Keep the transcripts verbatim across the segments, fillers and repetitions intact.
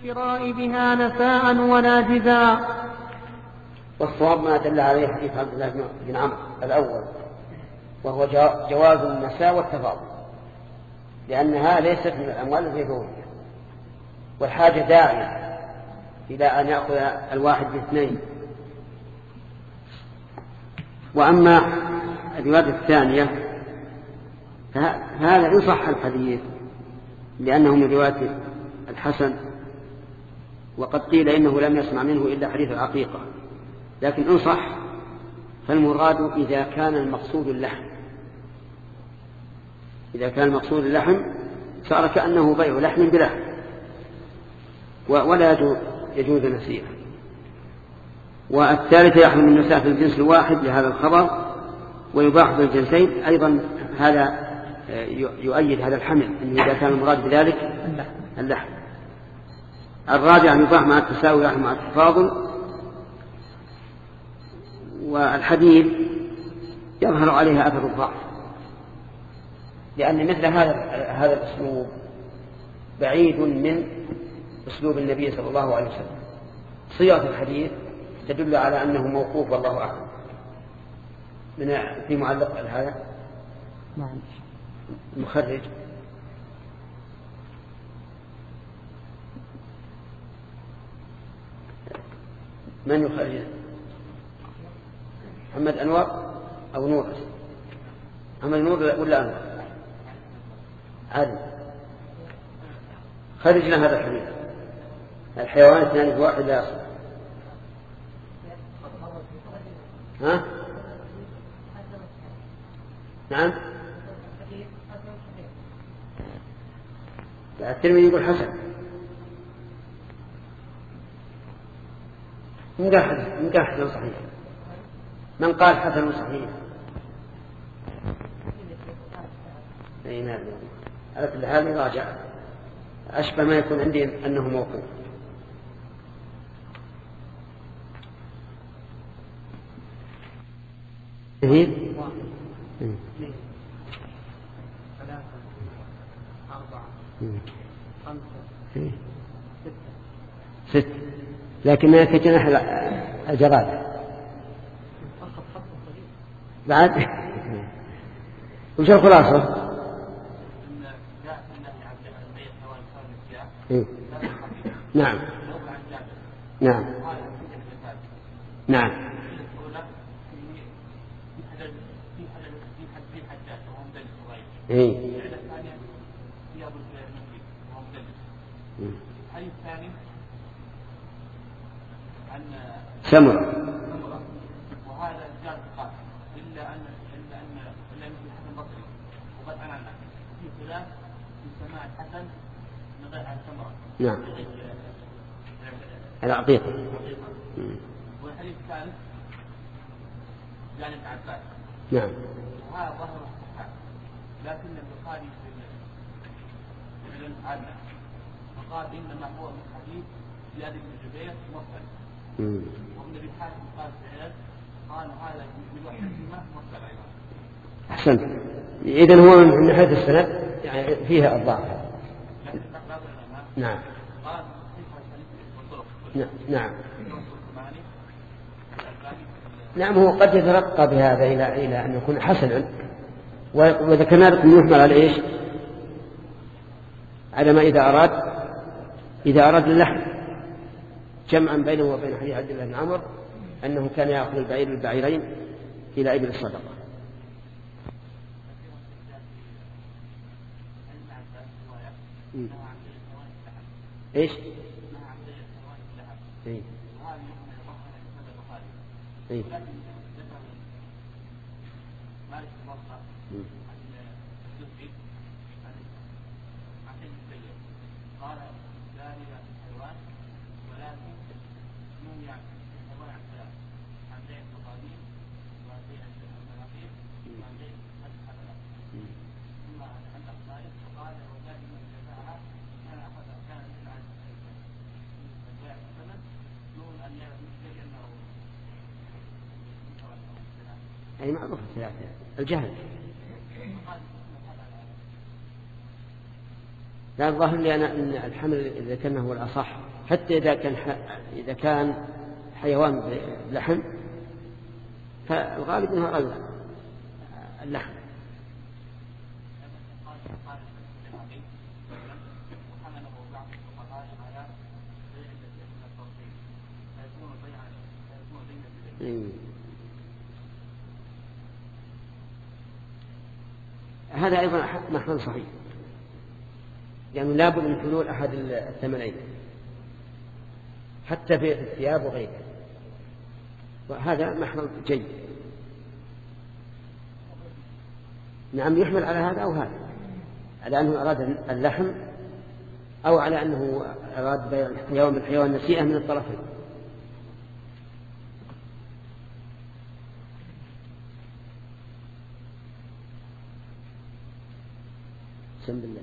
الشراء بها نساء وناجزا. والصواب ما دل عليه حديث عبد الله بن عمرو الأول، وهو جواز النساء والتفاضل، لأنها ليست من الأموال الغيبوية، والحاجة داعية إلى أن يأخذ الواحد باثنين. وأما الرواية الثانية فهذا إن صح الحديث لأنه من رواية الحسن، وقد قيل إنه لم يسمع منه إلا حديث العقيقة، لكن إن صح فالمراد إذا كان المقصود اللحم، إذا كان المقصود اللحم صار كأنه بيع لحم بلحم، ولا يجوز نسيئة. والثالثة يحرم النساء في الجنس الواحد لهذا الخبر، ويباح بالجنسين أيضا. هذا يؤيد هذا الحمل أنه إذا كان المراد بذلك اللحم. الرابع يباح مع التساوي يحرم مع التفاضل. والحديث يظهر عليها أثر الضعف، لأن مثل هذا هذا الأسلوب بعيد من أسلوب النبي صلى الله عليه وسلم. صيغة الحديث تدل على أنه موقوف والله أعلم. من في معلق هذا المخرج من يخرج؟ محمد أنور أو نور؟ محمد نور ولا أنور؟ عادل. خرج لنا هذا الحديث: الحيوان اثنان في واحد لا يصل. ها؟ نعم. الترمذي يقول حسن. من قال حسن صحيح؟ من قال حسن صحيح؟ أي نعم. على كل حال يراجع، أشبه ما يكون عندي أنه موقوف. هي ثلاثة أربعة خمسة ستة ست، لكنها كجناح الجراد بعد. وش الخلاصة؟ نعم نعم نعم إيه. سمرة. وهذا جاء قال إلا أن إلا أن إلا أن الحسن البصري وقد أنا في خلاف في سماع الحسن من غير عن سمرة. نعم. العقيقة. والحديث الثالث جانب عباس. نعم. وهذا ظهر الصحة، لكن البخاري في العلم عنا وقال إنما هو من حديث زياد بن جبير مرسل. وابن ابي حاتم قال سعيد قال هذا من وحي الكلمه مرسل ايضا. احسنت. اذا هو من ناحيه السند يعني فيها الضعف. نعم. قال نعم نعم نعم. هو قد يترقى بهذا الى الى ان يكون حسنا، وذكرنا لكم يحمل على ايش؟ على ما اذا اراد اذا اراد اللحم جمعا بينه وبين حديث عبد الله بن عمرو أنه كان يأخذ البعير البعيرين إلى إبل الصدقة. إيش؟ إيه؟ إيه؟ أي معروف الثلاثة الجهل. لا الظاهر لي أنا أن الحمل إذا كان هو الأصح، حتى إذا كان إذا كان حيوان لحم فالغالب أنه أغلى اللحم. هذا أيضا محمل صحيح، يعني لابد من حلول أحد الثمنين حتى في الثياب وغيرها، وهذا محمل جيد. نعم يحمل على هذا أو هذا، على أنه أراد اللحم أو على أنه أراد بيع الحيوان بالحيوان نسيئة من الطرفين. بسم الله.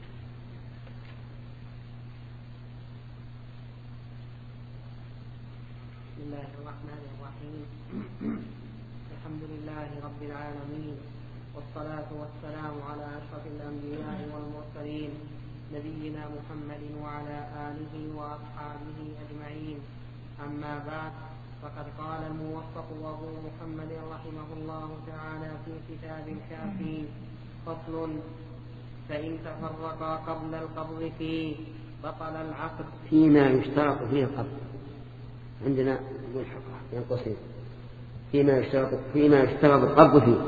بسم الله الرحمن الرحيم. الحمد لله رب العالمين، والصلاة والسلام على أشرف الأنبياء والمرسلين نبينا محمد وعلى آله وأصحابه أجمعين. أما بعد، فقد قال الموفق أبو محمد رحمه الله تعالى في كتاب الكافي: فصل: فإن تفرقا قبل القبض فيه بطل العقد. فيما يشترط فيه القبض عندنا ملحقة ينقصين فيما يشترط فيما يشترط القبض فيه.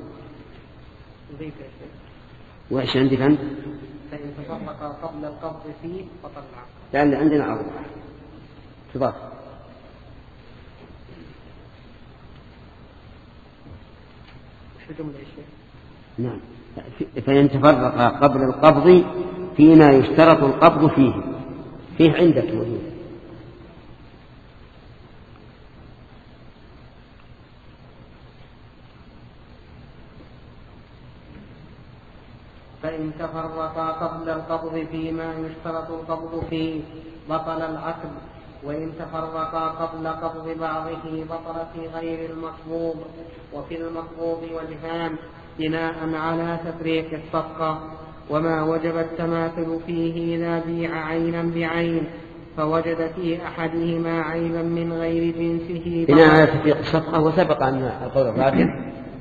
وإيش عندك أنت؟ فإن تفرقا قبل القبض فيه بطل العقد. لأن عندنا عرض تضاف. شو جملة إيش؟ نعم، فإن تفرقا قبل القبض فيما يشترط القبض فيه. فيه عندك موجود. فإن تفرقا قبل القبض فيما يشترط القبض فيه بطل العقد، وإن تفرقا قبل قبض بعضه بطل في غير المقبوض. وفي المقبوض وجهان بناء على تفريق الصفقة: وما وجب التماثل فيه إذا بيع عينا بعين فوجد في أحدهما عيبا من غير جنسه بناء على تفريق الصفقة. وسبق أن القول الراجح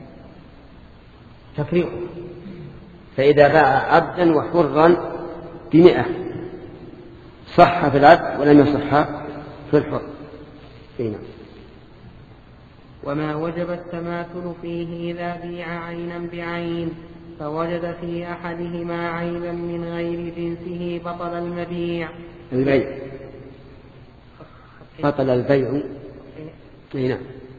تفريق، فإذا باع عبدا وحرا بمئة صح في العبد ولم يصح في الحر. هنا. وما وجب التماثل فيه إذا بيع عينا بعين فوجد في أحدهما عيبا من غير جنسه بطل المبيع. البيع بطل البيع. هنا.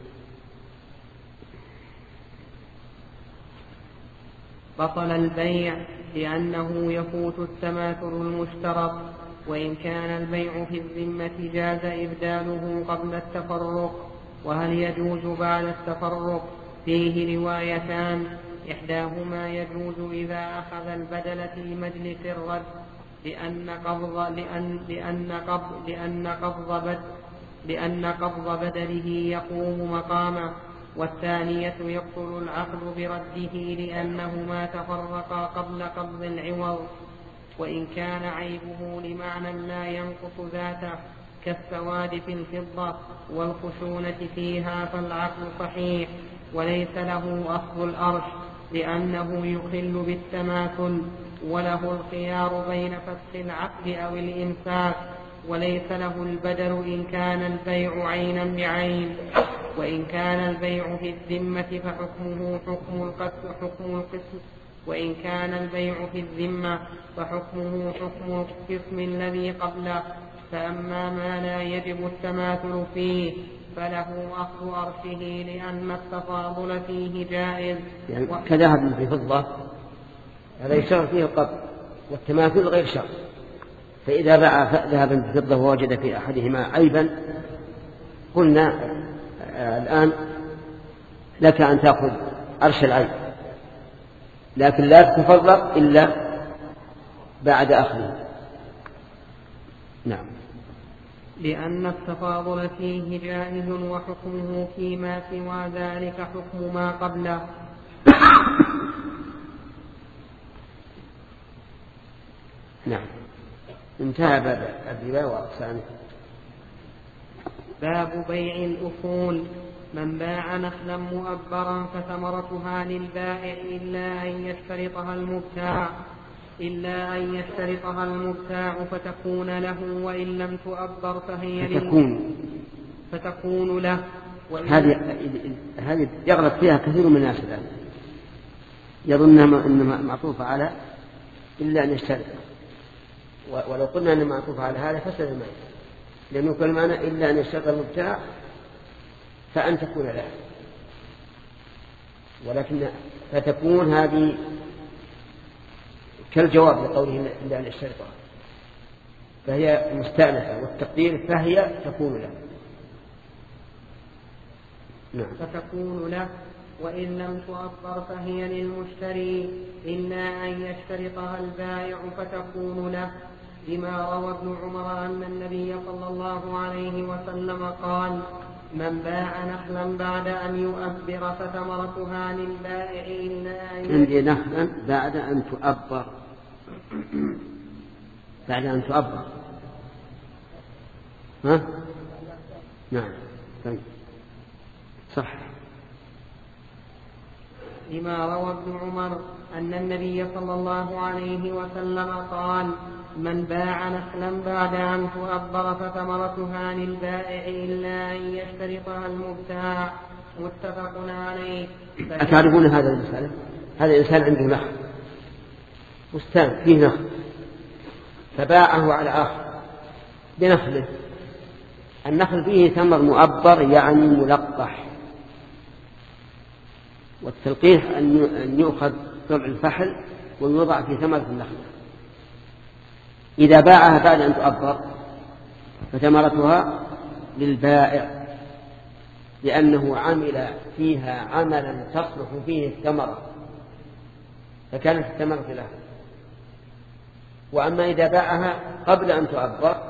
بطل البيع لأنه يفوت التماثل المشترط. وإن كان البيع في الذمة جاز إبداله قبل التفرق. وهل يجوز بعد التفرق؟ فيه روايتان: إحداهما يجوز إذا أخذ البدل في مجلس الرد لأن قبض لأن لأن قبض لأن قبض بد لأن قبض بدله يقوم مقامه. والثانية يبطل العقد برده لأنهما تفرقا قبل قبض العوض. وإن كان عيبه لمعنى لا ينقص ذاته كالسواد في الفضة والخشونة فيها فالعقد صحيح وليس له أصل الأرش لأنه يخل بالتماثل، وله الخيار بين فسخ العقد أو الإمساك، وليس له البدل إن كان البيع عينا بعين. وإن كان البيع في الذمة فحكمه حكم القسم حكم القسم وإن كان البيع في الذمة فحكمه حكم القسم الذي قبله. فأما ما لا يجب التماثل فيه فله أخذ أرشه لأن التفاضل فيه جائز. يعني و... كذهب في فضة هذا يشترط فيه القبض والتماثل غير شرط. فإذا باع ذهبا بفضة ووجد في أحدهما عيبا قلنا الآن لك أن تأخذ أرش العيب، لكن لا تتفرق إلا بعد أخذه. نعم. لأن التفاضل فيه جائز وحكمه فيما سوى ذلك حكم ما قبله. نعم. انتهى باب الربا وأقسامه. باب بيع الأصول. من باع نخلا مؤبرا فثمرتها للبائع إلا أن يشترطها المبتاع إلا أن يشترطها المبتاع فتكون له، وإن لم تؤبر فهي فتكون فتكون له. هذه هذه يغلط فيها كثير من الناس الآن، يظنها إنما معطوفة على إلا أن يشترط، ولو قلنا أن معطوفة على هذا فسد المعنى، لأنه كل معنى إلا أن يشترط المبتاع فأن تكون له، ولكن فتكون هذه كالجواب لقوله إلا أن يشترطها، فهي مستأنفة، والتقدير فهي تكون له. نعم. فتكون له، وإن لم تؤبر فهي للمشتري إلا أن يشترطها البائع فتكون له، لما روى ابن عمر أن النبي صلى الله عليه وسلم قال: من باع نخلا بعد أن يؤبر فثمرتها للبائع إلا أن عندي نخلا بعد أن تؤبر بعد أن تؤبر ها؟ نعم طيب صح. لما روى ابن عمر أن النبي صلى الله عليه وسلم قال: من باع نخلا بعد أن تؤبر فثمرتها للبائع إلا أن يشترطها المبتاع، متفق عليه. أتعرفون هذا المسألة؟ هذا الإنسان عنده نخل، بستان فيه نخل، فباعه على آخر بنخله. النخل فيه ثمر مؤبر يعني ملقح، والتلقيح أن يؤخذ طبع الفحل ويوضع في ثمرة النخل. إذا باعها بعد أن تؤبر فثمرتها للبائع، لأنه عمل فيها عملا تصلح فيه الثمرة، فكانت الثمرة له. وأما إذا باعها قبل أن تؤبر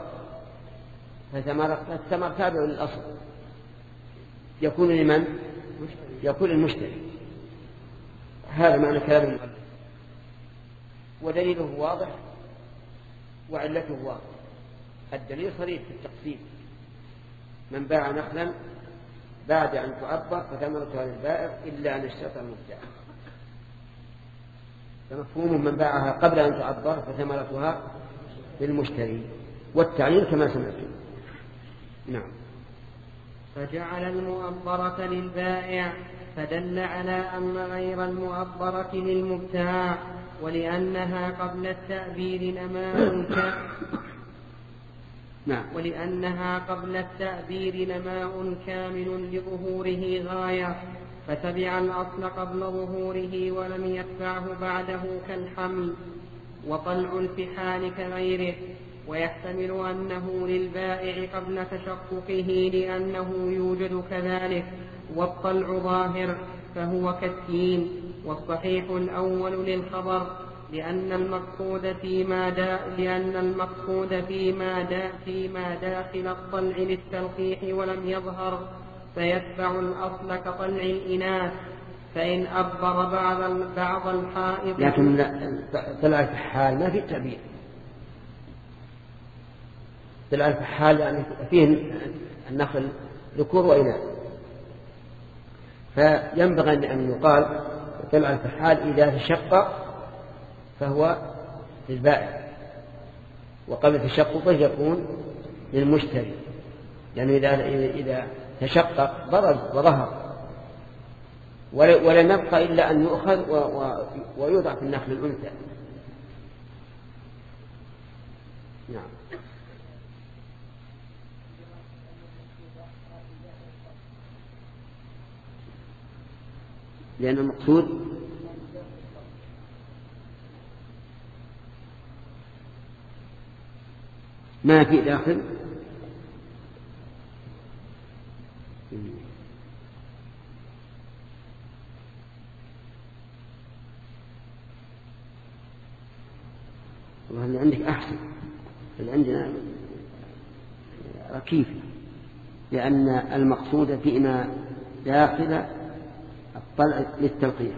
فالثمر تابع للأصل، يكون لمن؟ يكون المشتري. هذا معنى كلام المؤلف، ودليله واضح وعلته واضح. الدليل صريح في التقسيم: من باع نخلا بعد أن تؤبر فثمرتها للبائع إلا أن اشترط المبتاع. فمفهوم من باعها قبل أن تؤبر فثمرتها للمشتري، والتعليل كما سمعتم. نعم. فجعل المؤبرة للبائع، فدل على أن غير المؤبرة للمبتاع، ولأنها قبل التأبير نماء نعم. ولأنها قبل التأبير نماء كامل لظهوره غاية، فتبع الأصل قبل ظهوره ولم يتبعه بعده كالحمل وطلع الفحال كغيره. ويحتمل أنه للبائع قبل تشققه لأنه يوجد كذلك، والطلع ظاهر فهو كالتين. والصحيح الأول للخبر، لأن المقصود فيما دا لأن المقصود فيما دا فيما داخل الطلع للتلقيح ولم يظهر، فيتبع الأصل كطلع الإناث، فإن أبر بعض بعض الحائض. لكن طلع الفحال ما في تعبير، طلع الفحال يعني فيه النخل ذكور وإناث، فينبغي أن يقال طلع الفحال إذا تشقق فهو للبائع، وقبل تشققه يكون للمشتري، يعني إذا إذا تشقق برز وظهر ولم يبقى إلا أن يؤخذ ويوضع في النخل الأنثى. نعم. لأن المقصود ما في داخل والله اللي عندك أحسن، اللي عندنا ركيف، لأن المقصود فيما داخل الطلع للتلقيح.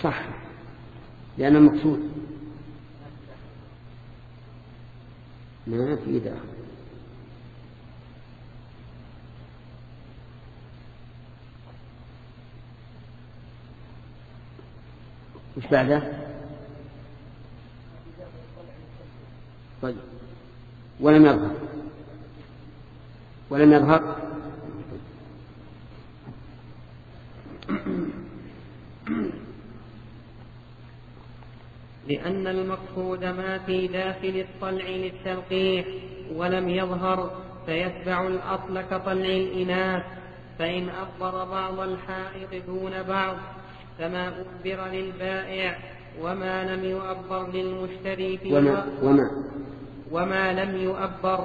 صح، لأن المقصود ما في داخل. وش بعده؟ طيب ولم يظهر ولم يظهر لأن المقصود ما في داخل الطلع للتلقيح ولم يظهر فيتبع الأصل كطلع الإناث، فإن أخبر بعض الحائط دون بعض فما أخبر للبائع وما لم يؤبر للمشتري في وما, وما, وما لم يؤبر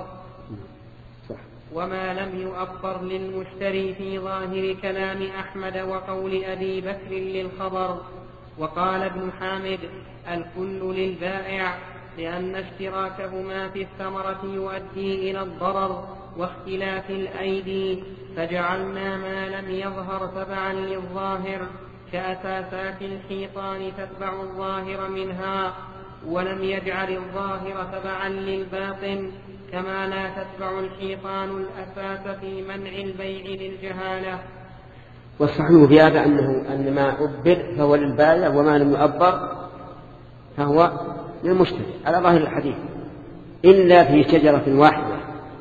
وما لم يؤبر للمشتري في ظاهر كلام أحمد وقول أبي بكر للخبر. وقال ابن حامد الكل للبائع لأن اشتراكهما في الثمرة يؤدي إلى الضرر واختلاف الأيدي، فجعلنا ما لم يظهر تبعا للظاهر كأساسات الحيطان تتبع الظاهر منها، ولم يجعل الظاهر تبعا للباطن كما لا تتبع الحيطان الأساس في منع البيع للجهالة. والصحيح في هذا أنه أن ما أبر فهو للبائع وما لم يؤبر فهو للمشتري على ظاهر الحديث، إلا في شجرة واحدة،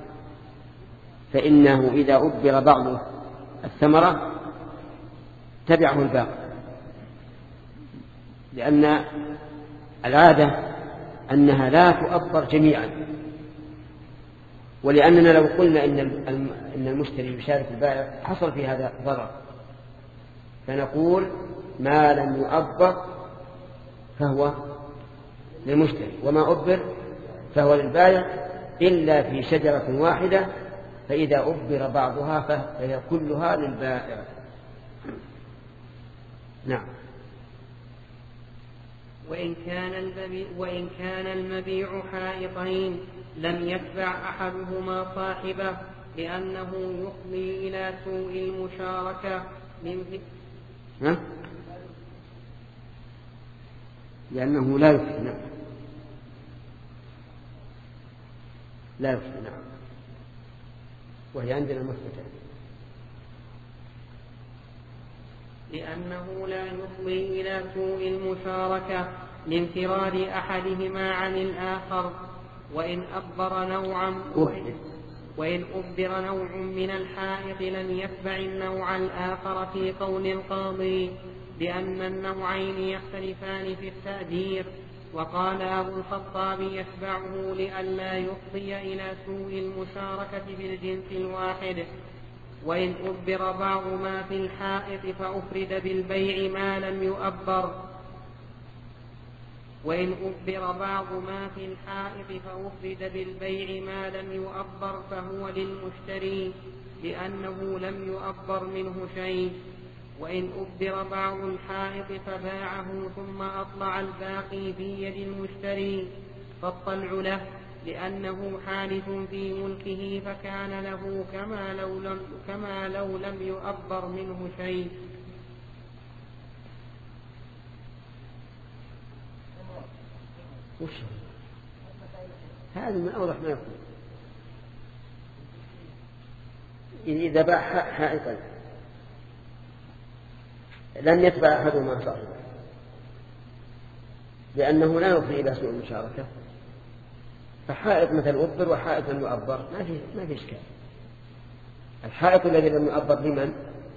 فإنه إذا أبر بعض الثمرة تبعه الباقي، لأن العادة أنها لا تؤبر جميعا، ولأننا لو قلنا إن المشتري يشارك البائع حصل في هذا ضرر، فنقول ما لم يؤبر فهو للمشتري وما أبر فهو للبائع إلا في شجرة واحدة، فإذا أبر بعضها فهي كلها للبائع. نعم. وإن كان المبيع, وإن كان المبيع حائطين لم يتبع أحدهما صاحبه لأنه يفضي إلى سوء المشاركة من ها؟ لأنه لا يفضي نعم. لا يفضي نعم، وهي عندنا مثبتة. لأنه لا يفضي إلى سوء المشاركة لانفراد أحدهما عن الآخر. وإن أبر نوعا وإن أبر نوع من الحائط لم يتبع النوع الآخر في قول القاضي، لأن النوعين يختلفان في التأدير. وقال أبو الخطاب يتبعه لئلا يفضي إلى سوء المشاركة بالجنس الواحد. وإن أبر بعض ما في الحائط فأفرد بالبيع ما لم يؤبر وإن أبر بعض ما في الحائط فأفرد بالبيع ما لم يؤبر فهو للمشتري لأنه لم يؤبر منه شيء. وإن أبر بعض الحائط فباعه ثم أطلع الباقي في يد المشتري فالطلع له لأنه حادث في ملكه فكان له كما لو لم, كما لو لم يؤبر منه شيء. وش هذا من أوضح ما يكون. إذا باع حائطا لم يتبع أحدهما صاحبه لأنه لا يفضي إلى سوء المشاركة، فحائط مثل أبر وحائط لم يؤبر ما في ما في إشكال. الحائط الذي لم يؤبر لمن؟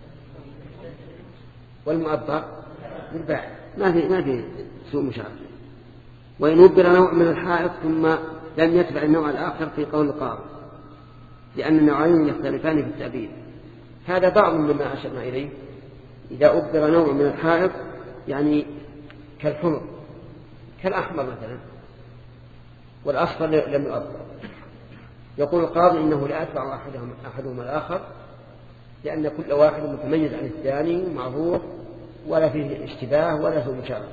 والمؤبر للبائع، ما في ما في سوء مشاركة. وإن أبر نوع من الحائط ثم لم يتبع النوع الآخر في قول القاضي لأن النوعين يختلفان في التعبير، هذا بعض مما أشرنا إليه. إذا أبر نوع من الحائط يعني كالحمر كالأحمر مثلا والأصفر لم يؤبر، يقول القاضي إنه لا يتبع أحدهم أحدهما الآخر لأن كل واحد متميز عن الثاني ومعروف ولا فيه اشتباه ولا سوء مشاركة.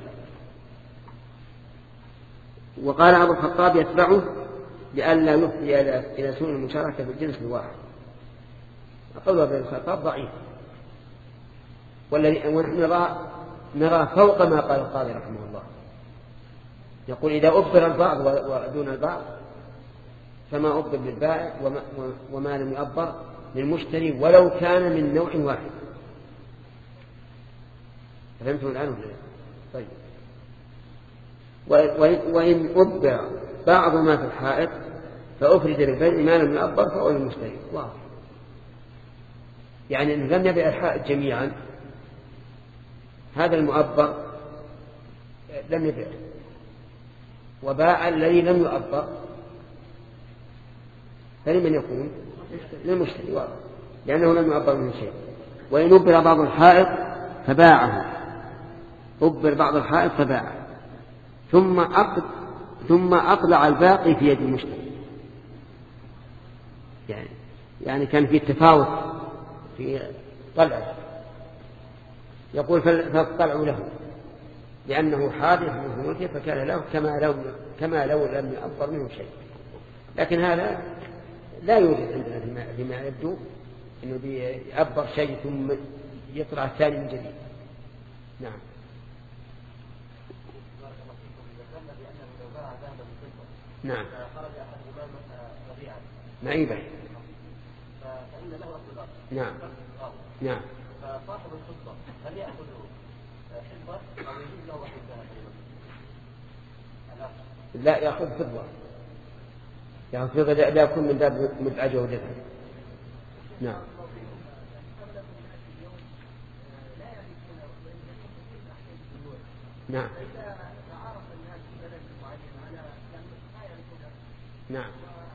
وقال أبو الخطاب يتبعه لئلا يفضي إلى سوء المشاركة في الجنس الواحد. قول أبو الخطاب ضعيف، والذي ونحن نرى نرى فوق ما قال القاضي رحمه الله، يقول إذا أبر البعض ودون البعض فما أبر للبائع وما, وما لم يؤبر للمشتري ولو كان من نوع واحد. فهمتم الآن؟ طيب. وإن أبر بعض ما في الحائط فأفرد للبيع ما لم يؤبر فهو للمشتري. واضح. يعني إن لم يبيع الحائط جميعا هذا المؤبر لم يبيع، وباع الذي لم يؤبر فلمن يكون؟ للمشتري، واضح، لأنه لم يؤبر منه شيء. وإن أبر بعض الحائط فباعه، أبر بعض الحائط فباعه ثم أقل ثم أقلع الباقي في يد المشتري، يعني يعني كان في تفاوت في طلعه، يقول فاقطعوا له لأنه حادث من ملكه فكان له كما لو كما لو لم يؤبر منه شيء. لكن هذا لا يوجد عندنا فيما يبدو إنه بيأبر شيء ثم يطلع الثاني من جديد. نعم. نعم. معيبة. فإن له أصل. نعم. نعم. فصاحب الفضة هل يأخذ حفظة أو يجوز له أخذ ذهب؟ لا، يأخذ فضة. يأخذ فضة لا يكون من باب مدعى جودتها. نعم. نعم. نعم.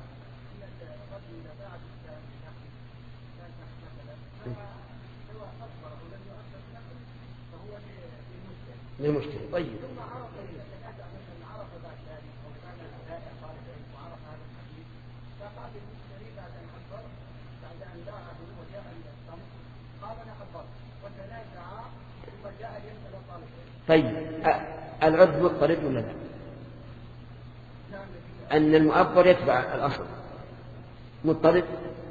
للمشتري. طيب. طيب العرف مضطرد ولا لا؟ أن المؤبر يتبع الأصل مضطرد.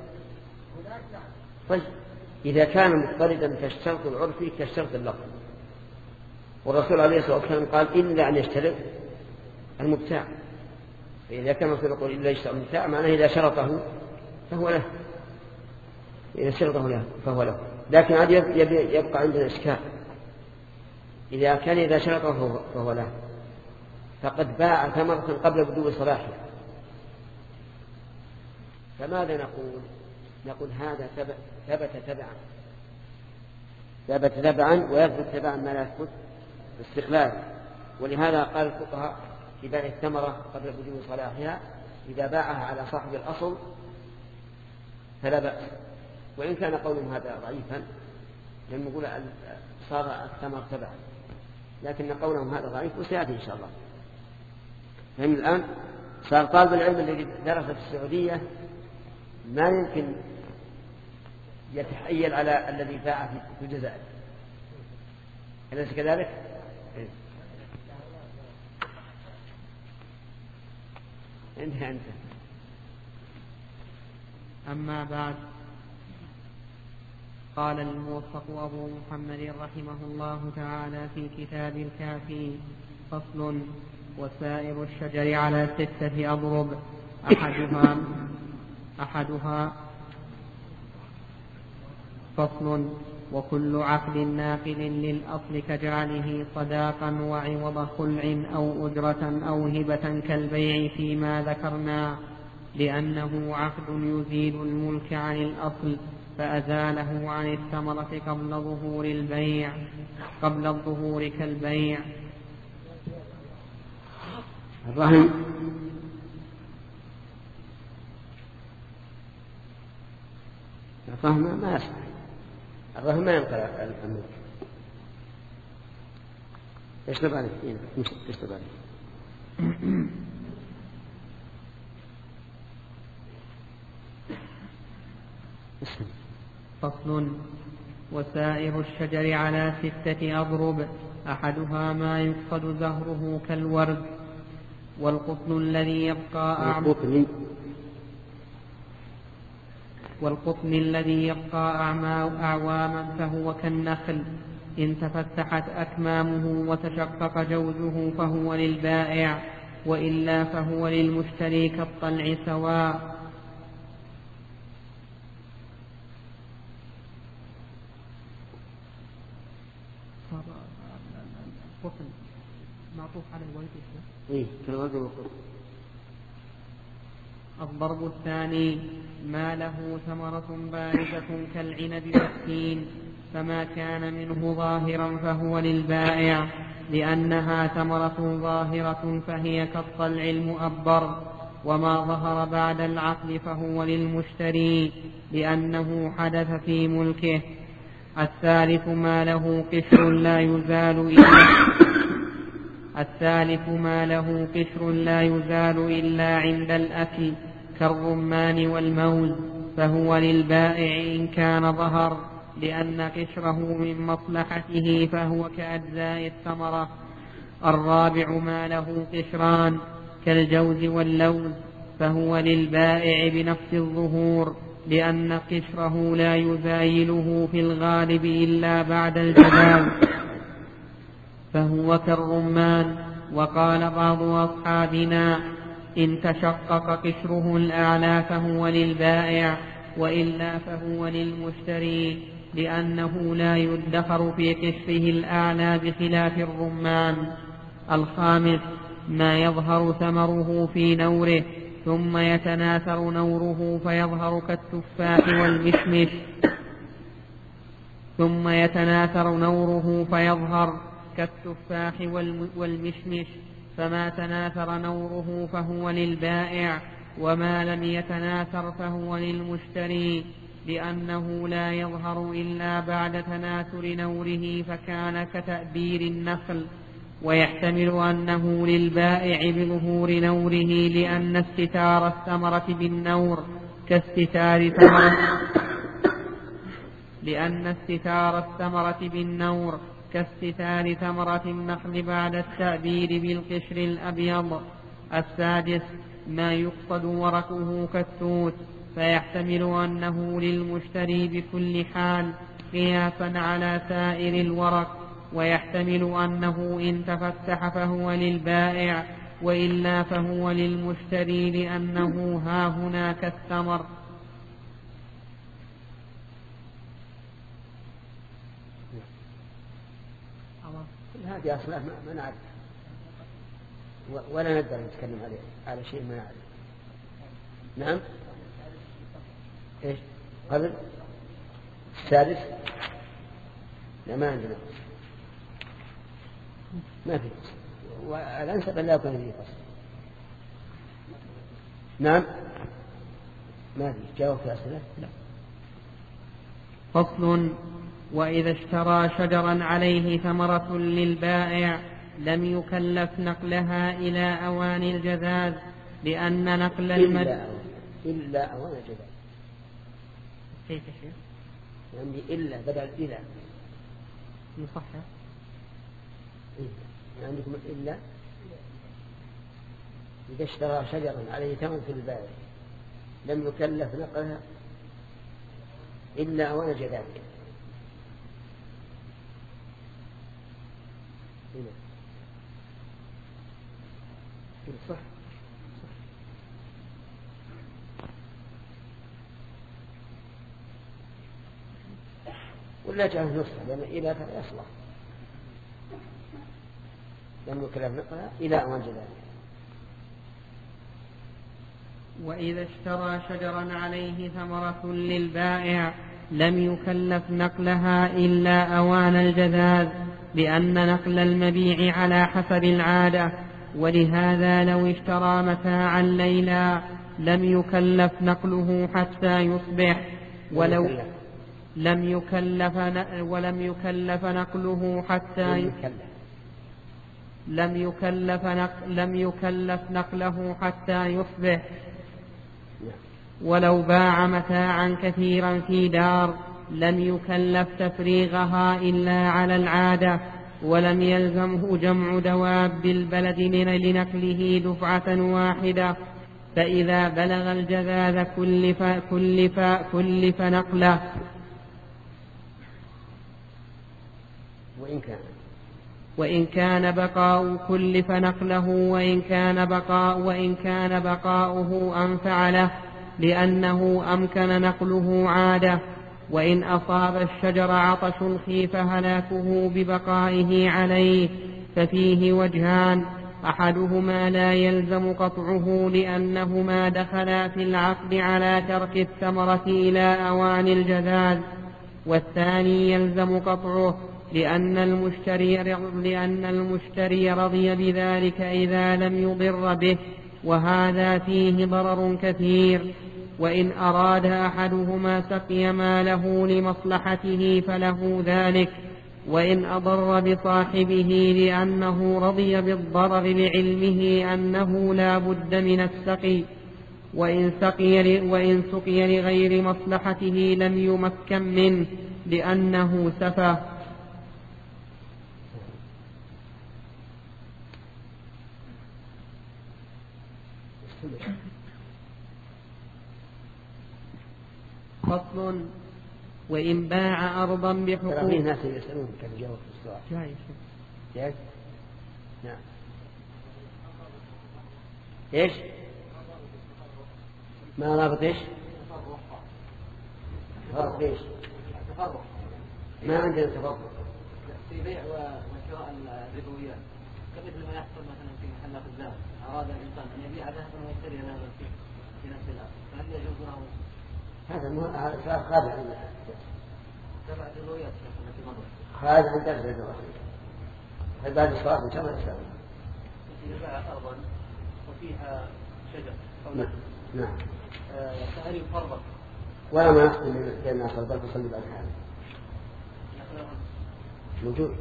طيب إذا كان مضطردا فالشرط العرفي كالشرط اللفظي، والرسول عليه الصلاة والسلام قال إلا أن يشترط المبتاع. فإذا كان الرسول يقول إلا يشترط المبتاع معناه إذا شرطه فهو له، إذا شرطه له فهو له. لكن عاد يبقى عندنا إشكال، إذا كان إذا شرطه فهو له فقد باع ثمرة قبل بدو صلاحها، فماذا نقول؟ نقول هذا ثبت تبعا ثبت تبعا ويثبت تبعا ما لا يثبت استقلالا. ولهذا قال الفقهاء في بيع الثمرة قبل بدو صلاحها إذا باعها على صاحب الأصل فلا بأس، وإن كان قولهم هذا ضعيفا لأنه يقول صار الثمر تبعا، لكن قولهم هذا ضعيف وسيأتي إن شاء الله. فهم الآن صار طالب العلم الذي درس في السعودية ما يمكن يتحيل على الذي باع في الجزائر، أليس كذلك؟ انت انت أما بعد، قال الموفق أبو محمد رحمه الله تعالى في كتاب الكافي: فصل: وسائر الشجر على ستة أضرب، أحدها أحدها فصل: وكل عقد ناقل للأصل كجعله صداقا وعوض خلع أو أجرة أو هبة كالبيع فيما ذكرنا، لأنه عقد يزيل الملك عن الأصل فأزاله عن الثمرة قبل ظهور البيع قبل الظهور كالبيع. الرهن الرهن ما يصح، الرهن ما ينقل الملك. اشرب عليه اشرب عليه فصل: وسائر الشجر على ستة أضرب، أحدها ما يقصد زهره كالورد، والقطن الذي يبقى أعمى والقطن الذي يبقى أعمى أعواما فهو كالنخل، إن تفتحت أكمامه وتشقق جوزه فهو للبائع، وإلا فهو للمشتري كالطلع سواء. معطوف على الورد. إيه كالورد والقطن. الضرب الثاني ما له ثمرة بارزة كالعنب والتين، فما كان منه ظاهرا فهو للبائع، لأنها ثمرة ظاهرة فهي كالطلع المؤبر، وما ظهر بعد العقد فهو للمشتري لأنه حدث في ملكه. الثالث ما له قشر لا يزال إلا الثالث ما له قشر لا يزال إلا عند الأكل كالرمان والموز، فهو للبائع إن كان ظهر، لأن قشره من مصلحته فهو كأجزاء الثمرة. الرابع ما له قشران كالجوز واللوز، فهو للبائع بنفس الظهور، لأن قشره لا يزايله في الغالب إلا بعد الجذاذ، فهو كالرمان. وقال بعض أصحابنا إن تشقق قشره الأعلى فهو للبائع، وإلا فهو للمشتري، لأنه لا يدخر في قشره الأعلى بخلاف الرمان. الخامس ما يظهر ثمره في نوره ثم يتناثر نوره فيظهر كالتفاح والمشمش ثم يتناثر نوره فيظهر كالتفاح والمشمش، فما تناثر نوره فهو للبائع، وما لم يتناثر فهو للمشتري، لأنه لا يظهر إلا بعد تناثر نوره، فكان كتأبير النخل. ويحتمل أنه للبائع بظهور نوره، لأن استتار الثمرة بالنور كاستتار ثمرة لأن استتار الثمرة بالنور كاستتار ثمرة النخل بعد التأبير بالقشر الأبيض. السادس ما يقصد ورقه كالتوت، فيحتمل أنه للمشتري بكل حال قياسا على سائر الورق، ويحتمل أنه إن تفتح فهو للبائع، وإلا فهو للمشتري، لأنه ها هنا كالثمر. هذه أصلا ما نعرف ولا نقدر نتكلم عليه على شيء ما نعرف. نعم إيش قبل السادس؟ لا ما عندنا، ما في، والأنسب لا يكون فيه فصل. نعم ما في جاوب في أسئلة. لا. فصل. وإذا اشترى شجرا عليه ثمرة للبائع لم يكلف نقلها إلى أوان الجذاذ، لأن نقل المد إلا, إلا أوان الجذاذ. كيف شيء؟ يعني إلا بدل إلى يصح. إيه؟ عندكم إلا إذا اشترى شجرا عليه ثمرة للبائع لم يكلف نقلها إلا أوان الجذاذ. صح. ولا جاء نصف لأن إلى يصلح لم يكلف نقلها إلى أوان جذاذ. وإذا اشترى شجرا عليه ثمرة للبائع لم يكلف نقلها إلا أوان الجذاذ، لأن نقل المبيع على حسب العادة. ولهذا لو اشترى متاعا ليلا لم يكلف نقله حتى يصبح، ولو لم يكلف ولم يكلف نقله حتى لم يكلف نقل لم يكلف نقله حتى يصبح. ولو باع متاعا كثيرا في دار لم يكلف تفريغها إلا على العادة، ولم يلزمه جمع دواب البلد لنقله دفعة واحدة، فإذا بلغ الجذاذ كلف, كلف, كلف نقله. وإن كان وإن كان بقاء كلف نقله وإن كان بقاء وإن كان بقاؤه أنفع له لأنه أمكن نقله عادة. وإن أصاب الشجر عطش خيف هلاكه ببقائه عليه ففيه وجهان: أحدهما لا يلزم قطعه لأنهما دخلا في العقد على ترك الثمرة إلى أوان الجذاذ، والثاني يلزم قطعه لأن المشتري, لأن المشتري رضي بذلك إذا لم يضر به، وهذا فيه ضرر كثير. وإن أراد أحدهما سقي ماله لمصلحته فله ذلك، وإن أضر بصاحبه لأنه رضي بالضرر لعلمه أنه لا بد من السقي، وإن سقي, وإن سقي لغير مصلحته لم يمكن منه لأنه سفه. فصل: وإن باع أرضا بحقوق. في ناس يسألون كيف جاوب في السؤال. جاي جاي. نعم. إيش؟ ما رابط إيش؟ تفرق إيش؟ تفرق. ما عندنا تفرق. في بيع وشراء الربويات كمثل ما يحصل مثلا في محلات الذهب، أراد الإنسان أن يبيع ذهبا ويشتري ذهبا في نفس الأرض، فهل يجوز له؟ هذا مو هذا صار خارج عن تبع الربويات التي مضت. خارج عن درس الربويات. عباد الصلاة كما الإسلام. إذا باع أرضا وفيها شجر أو نعم. نعم. فهل يفرق؟ ولا ما يحصل بين الناس البلد يصلي بعد هذا. موجود.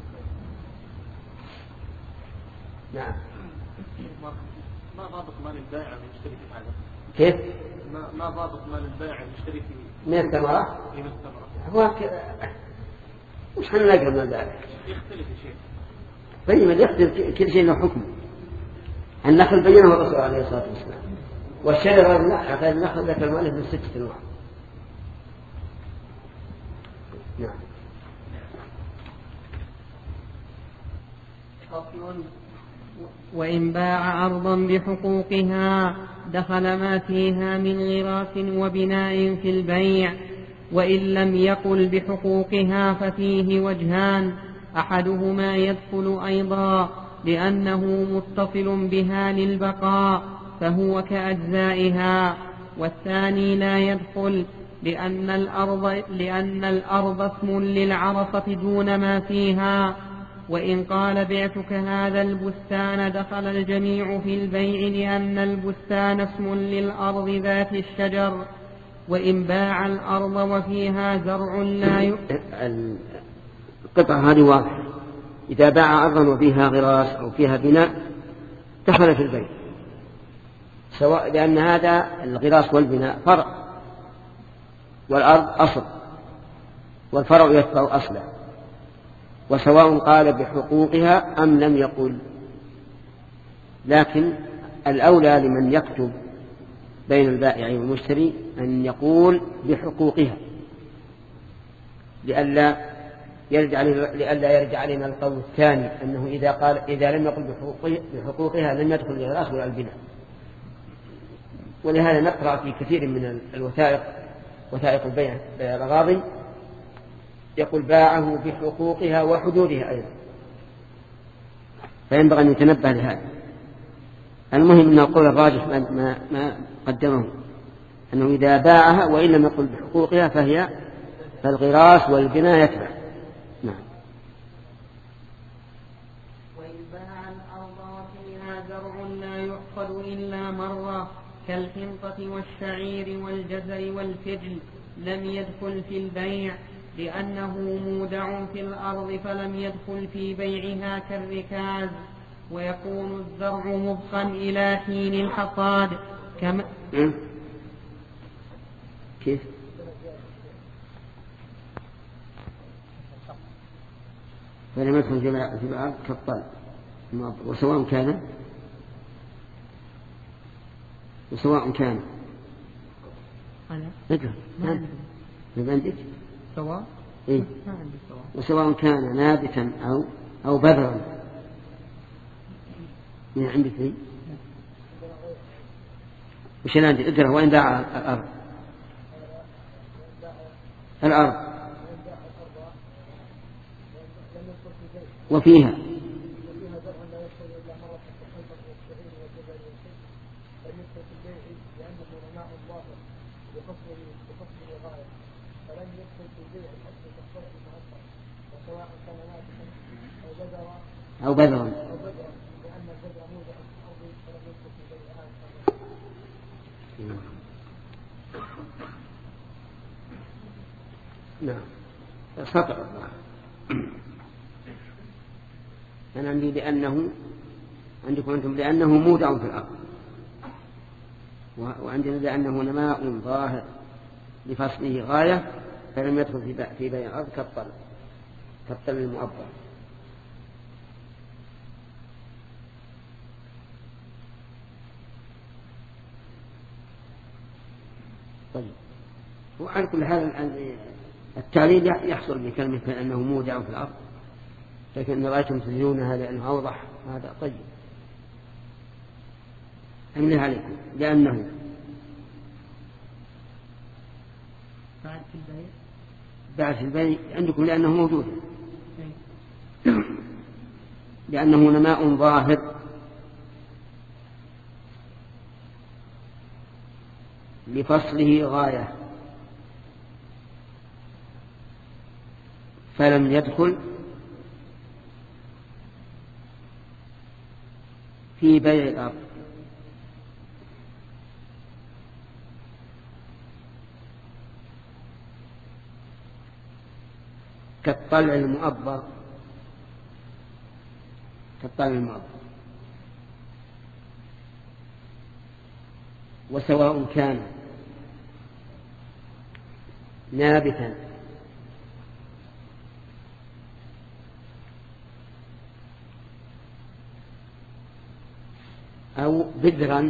نعم. ما ضابط مال البائع اللي يشتري في هذا؟ كيف؟ ما ما ضابط مال البائع اللي يشتري في من الثمرة؟ من الثمرة. هو ك... مش حنا نقرب من البائع. يختلف شيء. بينما يختلف كل شيء له حكم. النخل بينه الرسول عليه الصلاة والسلام. والشجرة النخل النخل ذكر المؤلف من ستة أنواع. نعم. فصل: وإن باع أرضا بحقوقها دخل ما فيها من غراس وبناء في البيع، وإن لم يقل بحقوقها ففيه وجهان: أحدهما يدخل أيضا لأنه متصل بها للبقاء فهو كأجزائها، والثاني لا يدخل لأن الأرض, لأن الأرض اسم للعرصة دون ما فيها. وإن قال بعتك هذا البستان دخل الجميع في البيع لأن البستان اسم للأرض ذات الشجر. وإن باع الأرض وفيها زرع لا ي... القطعة هذه واضحة. إذا باع أرضا وفيها غراس أو فيها بناء دخل في البيع، سواء لأن هذا الغراس والبناء فرع والأرض أصل والفرع يتبع أصله، وسواء قال بحقوقها أم لم يقل. لكن الأولى لمن يكتب بين البائع والمشتري أن يقول بحقوقها لئلا يرجع لئلا يرجع علينا القول الثاني أنه إذا قال إذا لم يقل بحقوقها لم يدخل الغراس ولا البناء. ولهذا نقرأ في كثير من الوثائق وثائق البيع بيع الأراضي يقول باعه بحقوقها وحدودها أيضا، فينبغي أن يتنبه لهذا. المهم أن القول الراجح ما, ما, ما قدمه أنه إذا باعها وإن لم يقل بحقوقها فهي فالغراس والبناء يتبع. نعم. وإن باع الأرض وفيها زرع لا يحصد إلا مرة كالحنطة والشعير والجزر والفجل لم يدخل في البيع لأنه مودع في الأرض فلم يدخل في بيعها كالركاز، ويكون الزرع مبقا إلى حين الحصاد كما كيف؟ فلم يدخل في الأرض كالطل، وسواء كان وسواء كان أنا نجم ما ما عندك سواء إيه؟ وسواء كان نابتا أو أو بذرا. من عندك لي وش اللي عندي؟ اقرأ. وإن باع الأرض الأرض وفيها أو بذرا. نعم سطر. أنا عندي لأنه عندكم أنتم لأنه مودع في الأرض، وعندنا لأنه نماء ظاهر لفصله غاية فلم يدخل في بيع الأرض كالطل كالطل المؤبر. طيب وعلى كل حال التعليل يحصل بكلمة أنه مودع في الأرض، لكن رأيتم تجدونها لأنه أوضح هذا. طيب أملها عليكم لأنه بعد في البيع بعد في البيع عندكم لأنه موجود، لأنه نماء ظاهر لفصله غاية فلم يدخل في بيع الأرض. كالطلع المؤبر كالطلع المؤبر وسواء كان نابتا أو بذرا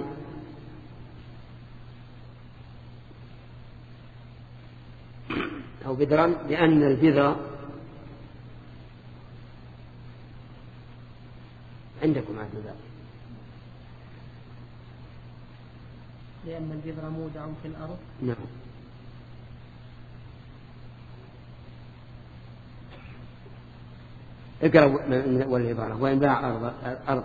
أو بذرا لأن البذر عندكم عند ذلك، لأن البذر مودع في الأرض. نعم. اقرأ والعبارة. وإن باع أرض أرض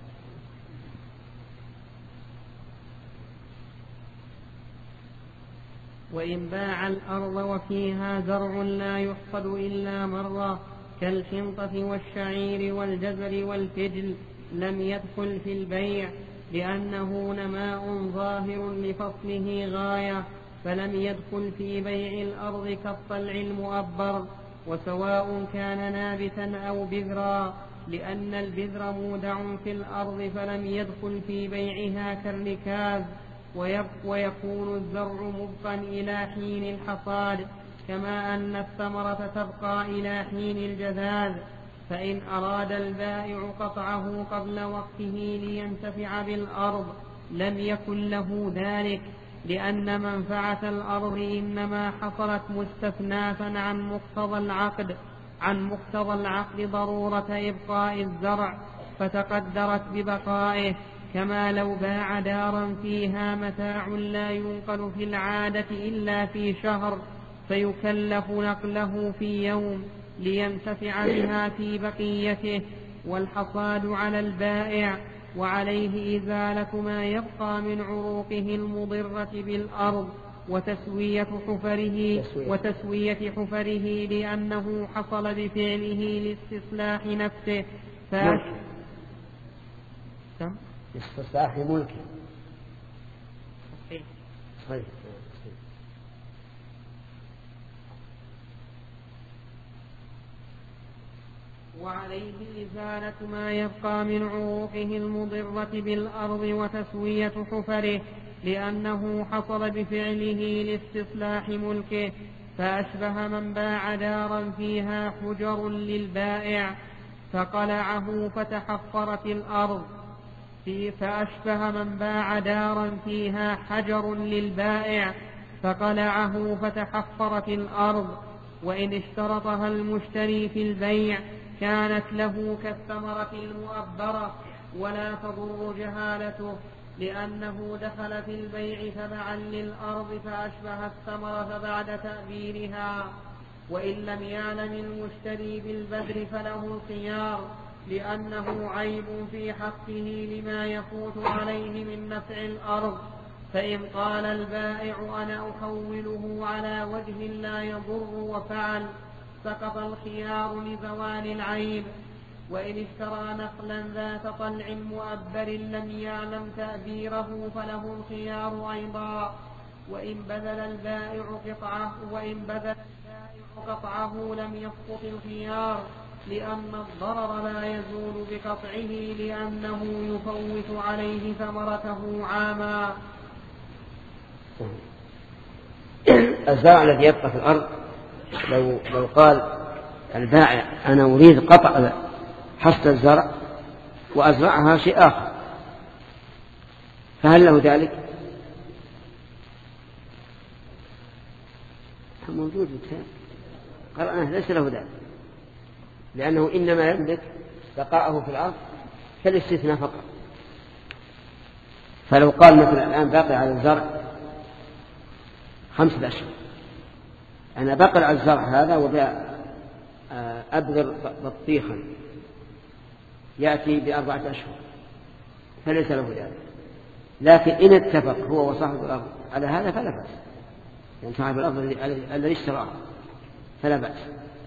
وإن باع الأرض وفيها زرع لا يحصد إلا مرة كالحنطة والشعير والجزر والفجل لم يدخل في البيع لأنه نماء ظاهر لفصله غاية فلم يدخل في بيع الأرض كالطلع المؤبر. وسواء كان نابتا أو بذرا لأن البذر مودع في الأرض فلم يدخل في بيعها كالركاز. ويكون الزرع مبقا إلى حين الحصاد كما أن الثمرة تبقى إلى حين الجذاذ. فإن أراد البائع قطعه قبل وقته لينتفع بالأرض لم يكن له ذلك، لأن منفعة الأرض إنما حصلت مستثناة عن مقتضى العقد عن مقتضى العقد ضرورة إبقاء الزرع فتقدرت ببقائه، كما لو باع دارا فيها متاع لا ينقل في العادة إلا في شهر فيكلف نقله في يوم لينتفع بها في بقيته، والحصاد على البائع وعليه إزالة ما يبقى من عروقه المضرة بالأرض وتسوية حفره وتسوية حفره لأنه حصل بفعله لاستصلاح نفسه. فاش استصلاح ملكه. صحيح. وعليه إزالة ما يبقى من عروقه المضرة بالأرض وتسوية حفره لأنه حصل بفعله لاستصلاح ملكه. فأشبه من باع دارا فيها حجر للبائع فقلعه فتحفرت الأرض فأشبه من باع دارا فيها حجر للبائع فقلعه فتحفرت الأرض وإن اشترطها المشتري في البيع كانت له كالثمرة المؤبرة ولا تضر جهالته، لأنه دخل في البيع تبعا للأرض فأشبه الثمرة بعد تأبيرها. وإن لم يعلم المشتري بالبذر فله الخيار، لأنه عيب في حقه لما يفوت عليه من نفع الأرض. فإن قال البائع أنا أحوله على وجه لا يضر وفعل، سقط الخيار لزوال العيب. وإن اشترى نخلا ذات طلع مؤبر لم يعلم تأبيره فله الخيار أيضا. وإن بذل البائع قطعه وإن بذل البائع قطعه لم يسقط الخيار، لأن الضرر لا يزول بقطعه، لأنه يفوت عليه ثمرته عاما. الزرع الذي يبقى في الأرض لو, لو قال البائع أنا أريد قطع حصد الزرع وأزرعها شيء آخر، فهل له ذلك؟ موجود بالتالي قال أنا ليس له ذلك، لأنه إنما يملك بقاءه في الأرض كالاستثناء فقط. فلو قال مثلا الآن باقي على الزرع خمسة أشهر، أنا باقي على الزرع هذا وأبذر بطيخا يأتي بأربعة أشهر فليس له ذلك. لكن إن اتفق هو وصاحب الأرض على هذا فلا بأس، يعني صاحب الأرض الذي اشتراه فلا بأس.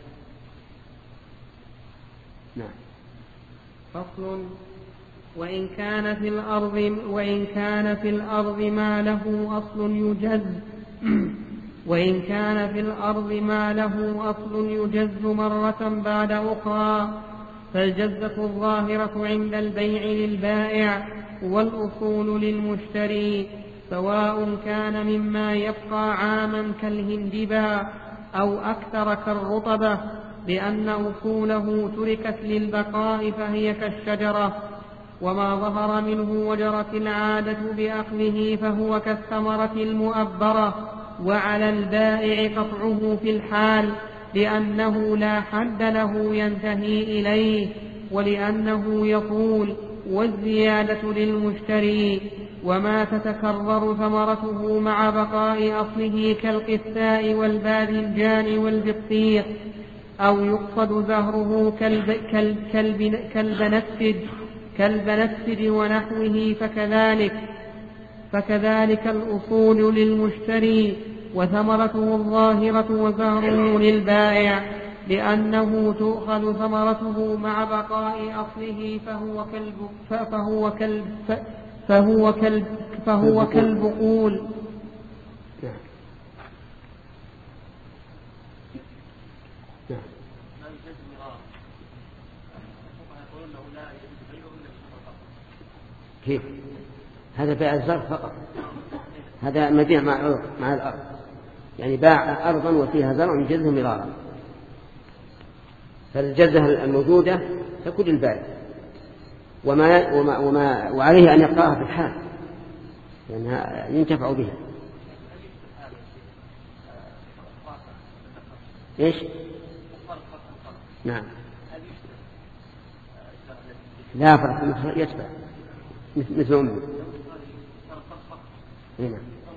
نعم. فصل. وإن كان في الأرض وإن كان في الأرض ما له أصل يجز وإن كان في الأرض ما له أصل يجز مرة بعد أخرى، فالجزة الظاهرة عند البيع للبائع والأصول للمشتري، سواء كان مما يبقى عاما كالهندبا أو أكثر كالرطبة، لأن أصوله تركت للبقاء فهي كالشجرة. وما ظهر منه وجرت العادة بأخذه فهو كالثمرة المؤبرة، وعلى البائع قطعه في الحال، لأنه لا حد له ينتهي إليه، ولأنه يقول والزيادة للمشتري. وما تتكرر ثمرته مع بقاء أصله كالقثاء والباذنجان والبطيخ، أو يقصد زهره كالب كالب كالب كالبنفسج كالبنفسج ونحوه، فكذلك فكذلك الأصول للمشتري، وثمرته الظاهرة وزهره للبائع، لأنه تؤخذ ثمرته مع بقاء أصله فهو كالب فهو كالب فهو كالب فهو كالبقول. كيف؟ هذا بيع الزرع فقط، هذا مبيع مع مع الأرض، يعني باع أرضا وفيها زرع يجزه مرارا، فالجزة الموجودة تكون البائع، وما, وما, وما وعليه أن يقرأها في الحال لأنها ينتفع بها. إيش؟ نعم. لا فرق يتبع مثل أمه. نعم.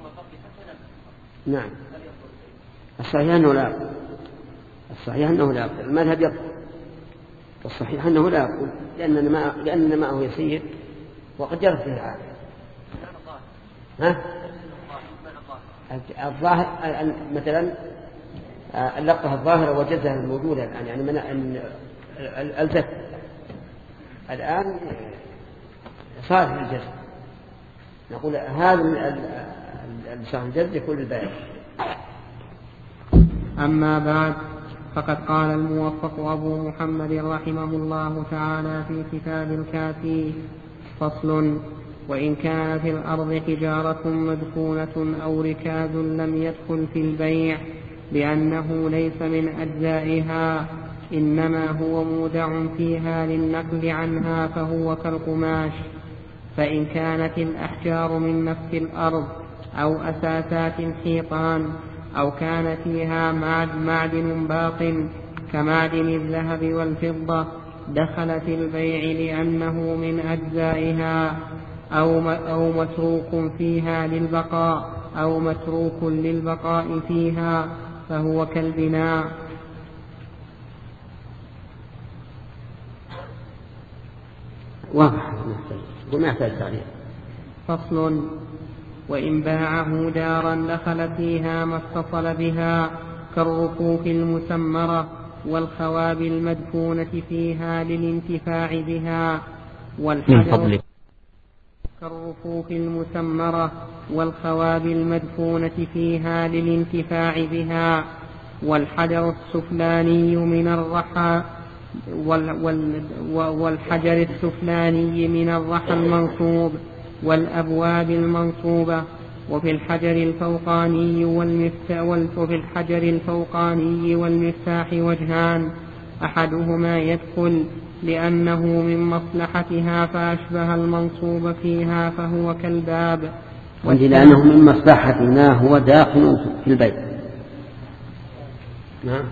نعم. الصحيح أنه لا يقول الصحيح أنه لا يقول المذهب يقول الصحيح أنه لا يقول لأن ما لأن معه يسير وقد جرت به العادة. ها؟ الظاهر مثلا اللقطة الظاهرة وجزها الموجودة الآن، يعني من الزف الآن صار في الجزء، نقول هذا صار الجزء يكون البائع. أما بعد، فقد قال الموفق أبو محمد رحمه الله تعالى في كتاب الكافي: فصل. وإن كان في الأرض حجارة مدفونة أو ركاز لم يدخل في البيع لأنه ليس من أجزائها، إنما هو مودع فيها للنقل عنها، فهو كالقماش. فإن كانت الأحجار من نفس الأرض أو أساسات حيطان أو كان فيها معدن باق كمعدن الذهب والفضة دخل في البيع لأنه من أجزائها أو متروك فيها للبقاء أو متروك للبقاء فيها فهو كالبناء. واضح وما يحتاج تعليق. فصل. وإن باعه دارا دخل فيها ما اتصل بها كالرفوف المسمرة والخواب المدفونة فيها للانتفاع بها والحجر كالرفوف المسمرة والخواب المدفونة فيها للانتفاع بها والحجر السفلاني من الرحى والحجر السفلاني من الرحى المنصوب والأبواب المنصوبة. وفي الحجر الفوقاني والمفتاح وفي الحجر الفوقاني والمفتاح وجهان أحدهما يدخل لأنه من مصلحتها فأشبه المنصوب فيها فهو كالباب. عندي لأنه من مصلحة ما هو داخل في البيت. نعم.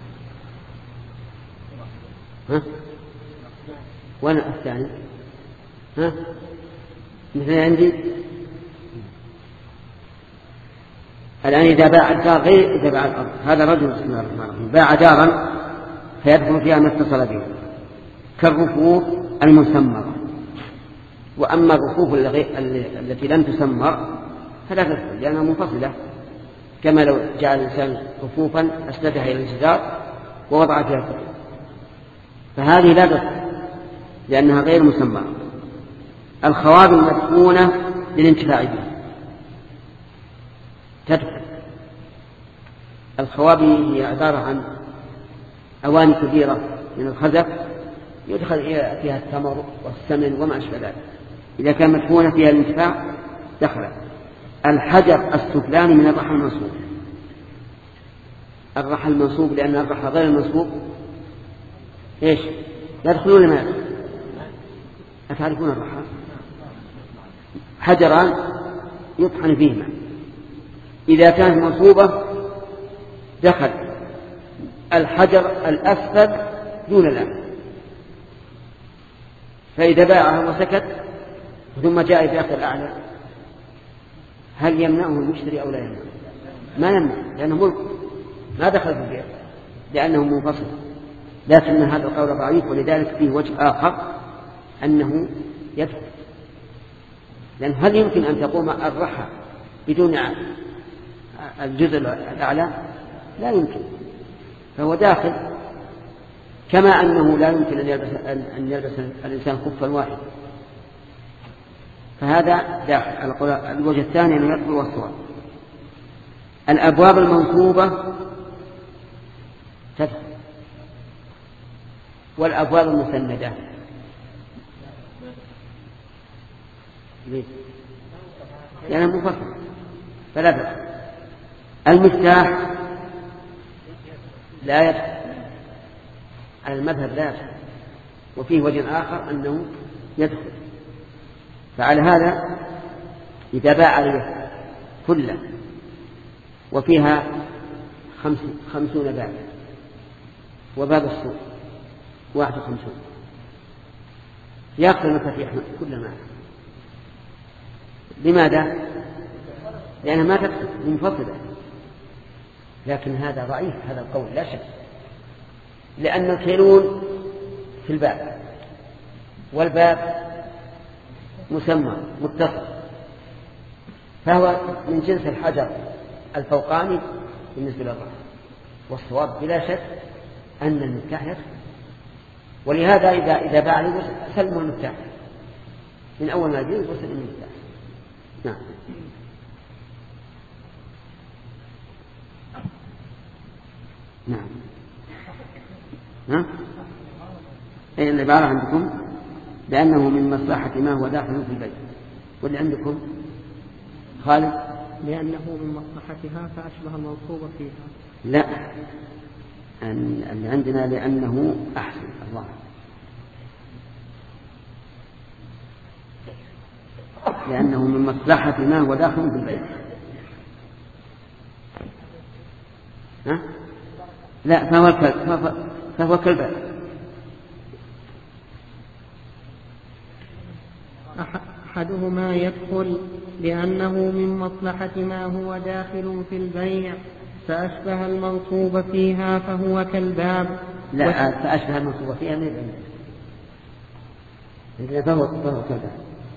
ها؟ وأنا الثاني ها؟ مثل عندي الآن إذا باع الدار غير إذا باع الأرض. هذا رجل بسم الله الرحمن الرحيم باع دارا فيدخل فيها ما اتصل به كالرفوف المسمرة. وأما الرفوف التي لم تسمر فلا تدخل لأنها منفصلة، كما لو جعل الإنسان رفوفا أسندها إلى الجدار ووضع فيها الرفوف، فهذه لا تدخل لأنها غير مسمرة. الخواب المدفونة للانتفاع بها تدخل. الخواب هي عبارة عن أواني كبيرة من الخزف يدخل فيها التمر والسمن وما أشبه ذلك، إذا كان مدفونة فيها الانتفاع دخل. الحجر السفلاني من الرحى المنصوب. الرحى المنصوب لأن الرحى غير المنصوب إيش يدخلون لما يدخل. أتعرفون الرحى؟ حجران يطحن فيهما، إذا كانت منصوبة دخل الحجر الأسفل دون الأعلى، فإذا باعه وسكت ثم جاء بأخذ الأعلى هل يمنعه المشتري أو لا يمنعه؟ ما يمنع لأنه ملك ما دخل في البيع لأنه منفصل. لكن هذا القول ضعيف، ولذلك فيه وجه آخر أنه يدخل. لأن هل يمكن أن تقوم الرحى بدون الجزء الأعلى؟ لا يمكن، فهو داخل. كما أنه لا يمكن أن يلبس, أن يلبس الإنسان خفا واحد، فهذا داخل. الوجه الثاني أنه يدخل والصواب. الأبواب المنصوبة تدخل، والأبواب المسندة ليه؟ لأنها منفصلة فلا بأس. المفتاح لا يدخل على المذهب لا يدخل، وفيه وجه آخر أنه يدخل. فعلى هذا إذا باع عليه كله وفيها خمس خمسون باب وباب السوق واحد وخمسون يأخذ المفاتيح كل ما. لماذا؟ لأنها ما تدخل منفصلة. لكن هذا ضعيف هذا القول لا شك، لأن الكيلون في الباب والباب مسمى متصل، فهو من جنس الحجر الفوقاني بالنسبة للرحى. والصواب بلا شك أن المفتاح يدخل، ولهذا إذا إذا باع لي سلموا المفتاح من أول ما يجي وسلم المفتاح. نعم. نعم. ها؟ أي العبارة عندكم لأنه من مصلحة ما هو داخل في البيت، واللي عندكم خالد لأنه من مصلحتها فأشبه الموصوب فيها. لا، اللي عندنا لأنه أحسن الله لأنه من مصلحة ما هو داخل في البيت. ها؟ لا فهو الكلب فهو كلب. أحدهما يدخل لأنه من مصلحة ما هو داخل في البيع فأشبه المنصوب فيها فهو كالباب. لا فأشبه المنصوب فيها من البيع فهو كالباب.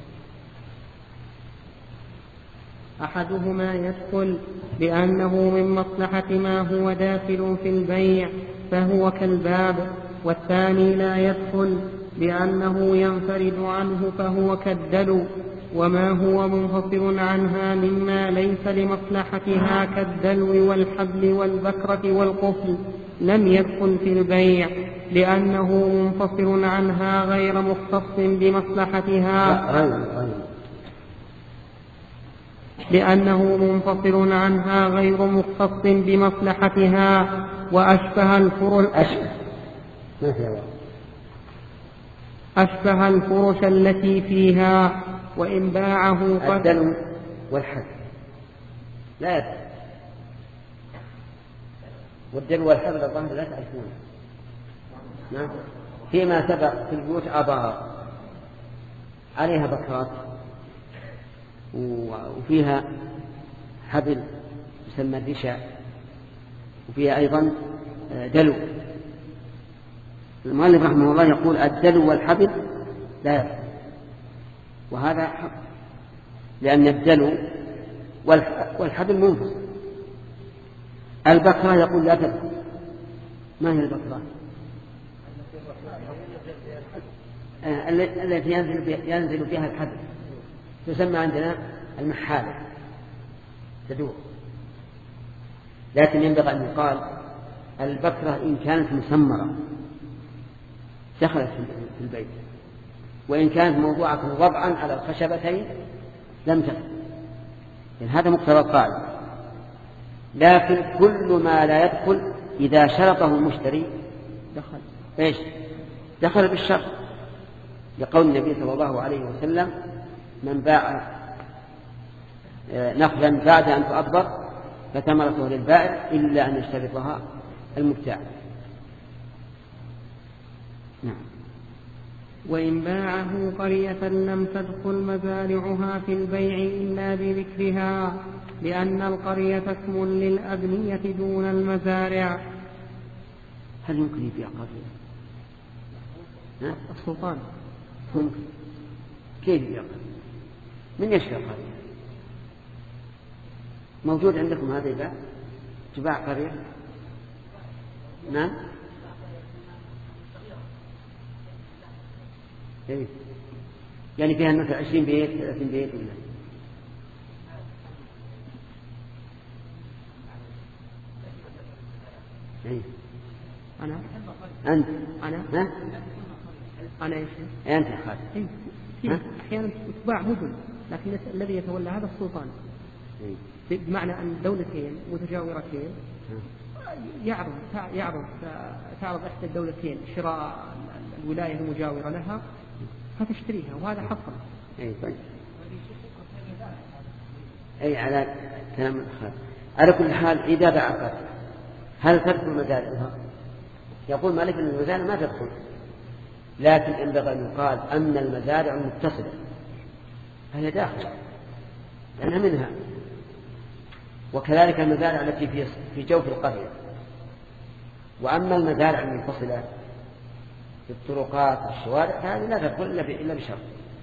أحدهما يدخل لأنه من مصلحة ما هو داخل في البيع فهو كالباب، والثاني لا يدخل لأنه ينفرد عنه فهو كالدلو، وما هو منفصل عنها مما ليس لمصلحتها كالدلو والحبل والبكرة والقفل لم يدخل في البيع لأنه منفصل عنها غير مختص بمصلحتها لأنه منفصل عنها غير مختص بمصلحتها وأشبه الفرش أشبه الفرش التي فيها، وإن باعه الدلو والحبل لا يدخل، والدلو والحبل الظاهر لا تعرفونه. نعم. فيما سبق في البيوت آبار عليها بكرات وفيها حبل يسمى الرشا وفيها أيضا دلو. المؤلف رحمه الله يقول الدلو والحبل لا يدخل، وهذا حق، لأن الدلو والحبل منفصل. البكرة يقول لا تدخل. ما هي البكرة؟ التي ينزل فيها الحبل تسمى عندنا المحالة تدور. لكن ينبغي أن يقال البكرة إن كانت مسمرة دخلت في البيت، وإن كانت موضوعة وضعا على الخشبتين لم تدخل. يعني هذا مقتضى القاعدة. لكن كل ما لا يدخل إذا شرطه المشتري دخل إيش؟ دخل بالشرط، لقول النبي صلى الله عليه وسلم من باع نخلا بعد أن تؤبر فثمرته للبائع إلا أن يشترطها المبتاع. نعم. وإن باعه قرية لم تدخل مزارعها في البيع إلا بذكرها، لأن القرية اسم للأبنية دون المزارع. هل يمكن يبيع قرية؟ السلطان ممكن. كيف يبيع قرية؟ من يشتري قرية؟ موجود عندكم هذا يباع؟ تباع قرية؟ نعم. يعني فيها مثل عشرين بيت ثلاثين بيت ولا؟ أيه. أنا أنت أنا ها؟ أنا إيش؟ أنت خالد. أيه. أحيانا تباع مدن، لكن الذي يتولى هذا السلطان. أيه. بمعنى أن دولتين متجاورتين يعرض يعرض تعرض إحدى الدولتين شراء الولاية المجاورة لها فتشتريها، وهذا حصل. أي طيب. أي على كلام الأخر. على كل حال إذا باع قرية هل تدخل مزارعها؟ يقول مالك أن المزارع ما تدخل، لكن ينبغي أن يقال أن المزارع المتصلة فهي داخلة لأنها منها، وكذلك المزارع التي في في جوف القرية. وأما المزارع المنفصلة في الطرقات والشوارع فهذه لا تدخل إلا بشرط.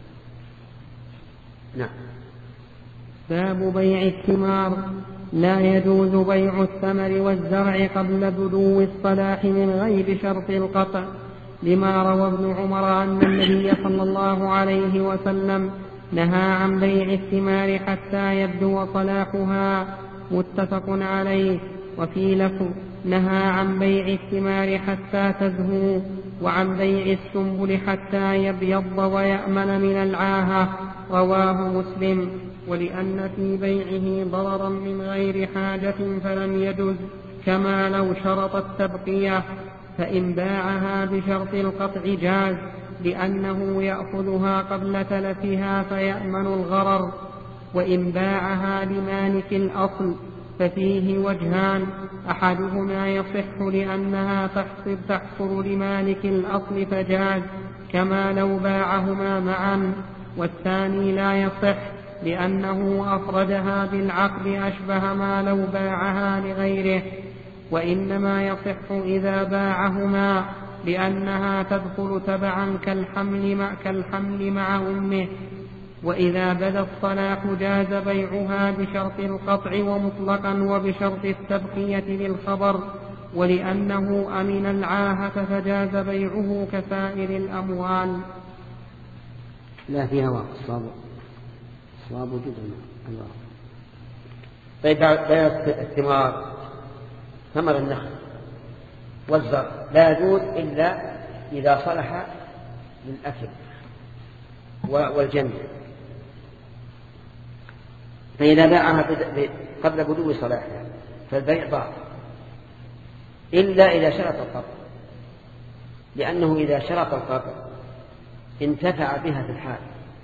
نعم. باب بيع الثمار. لا يجوز بيع الثمر والزرع قبل بدو الصلاح من غير شرط القطع، لما روى ابن عمر أن النبي صلى الله عليه وسلم نهى عن بيع الثمار حتى يبدو صلاحها، متفق عليه. وفي لفظ نهى عن بيع الثمار حتى تزهو، وعن بيع السنبل حتى يبيض ويأمن من العاهة، رواه مسلم. ولأن في بيعه ضررا من غير حاجة فلم يجز، كما لو شرط التبقية، فإن باعها بشرط القطع جاز، لأنه يأخذها قبل تلفها فيأمن الغرر. وإن باعها لمالك الأصل ففيه وجهان: أحدهما يصح لأنها تحصل, تحصل لمالك الأصل فجاز كما لو باعهما معا، والثاني لا يصح لأنه أفردها بالعقد أشبه ما لو باعها لغيره، وإنما يصح إذا باعهما لأنها تدخل تبعا كالحمل مع, كالحمل مع أمه. وإذا بدا الصلاح جاز بيعها بشرط القطع ومطلقا وبشرط التبقية للخبر، ولأنه أمن العاهة فجاز بيعه كسائر الأموال. لا فيها واقع الصواب الصواب جدا الواقع. طيب بيع الثمار، ثمر النخل والزرع لا يجوز إلا إذا صلح للأكل والجنة، فإذا باعها قبل بدو صلاحها فالبيع باطل إلا إذا شرط القطع، لأنه إذا شرط القطع انتفع بها في الحال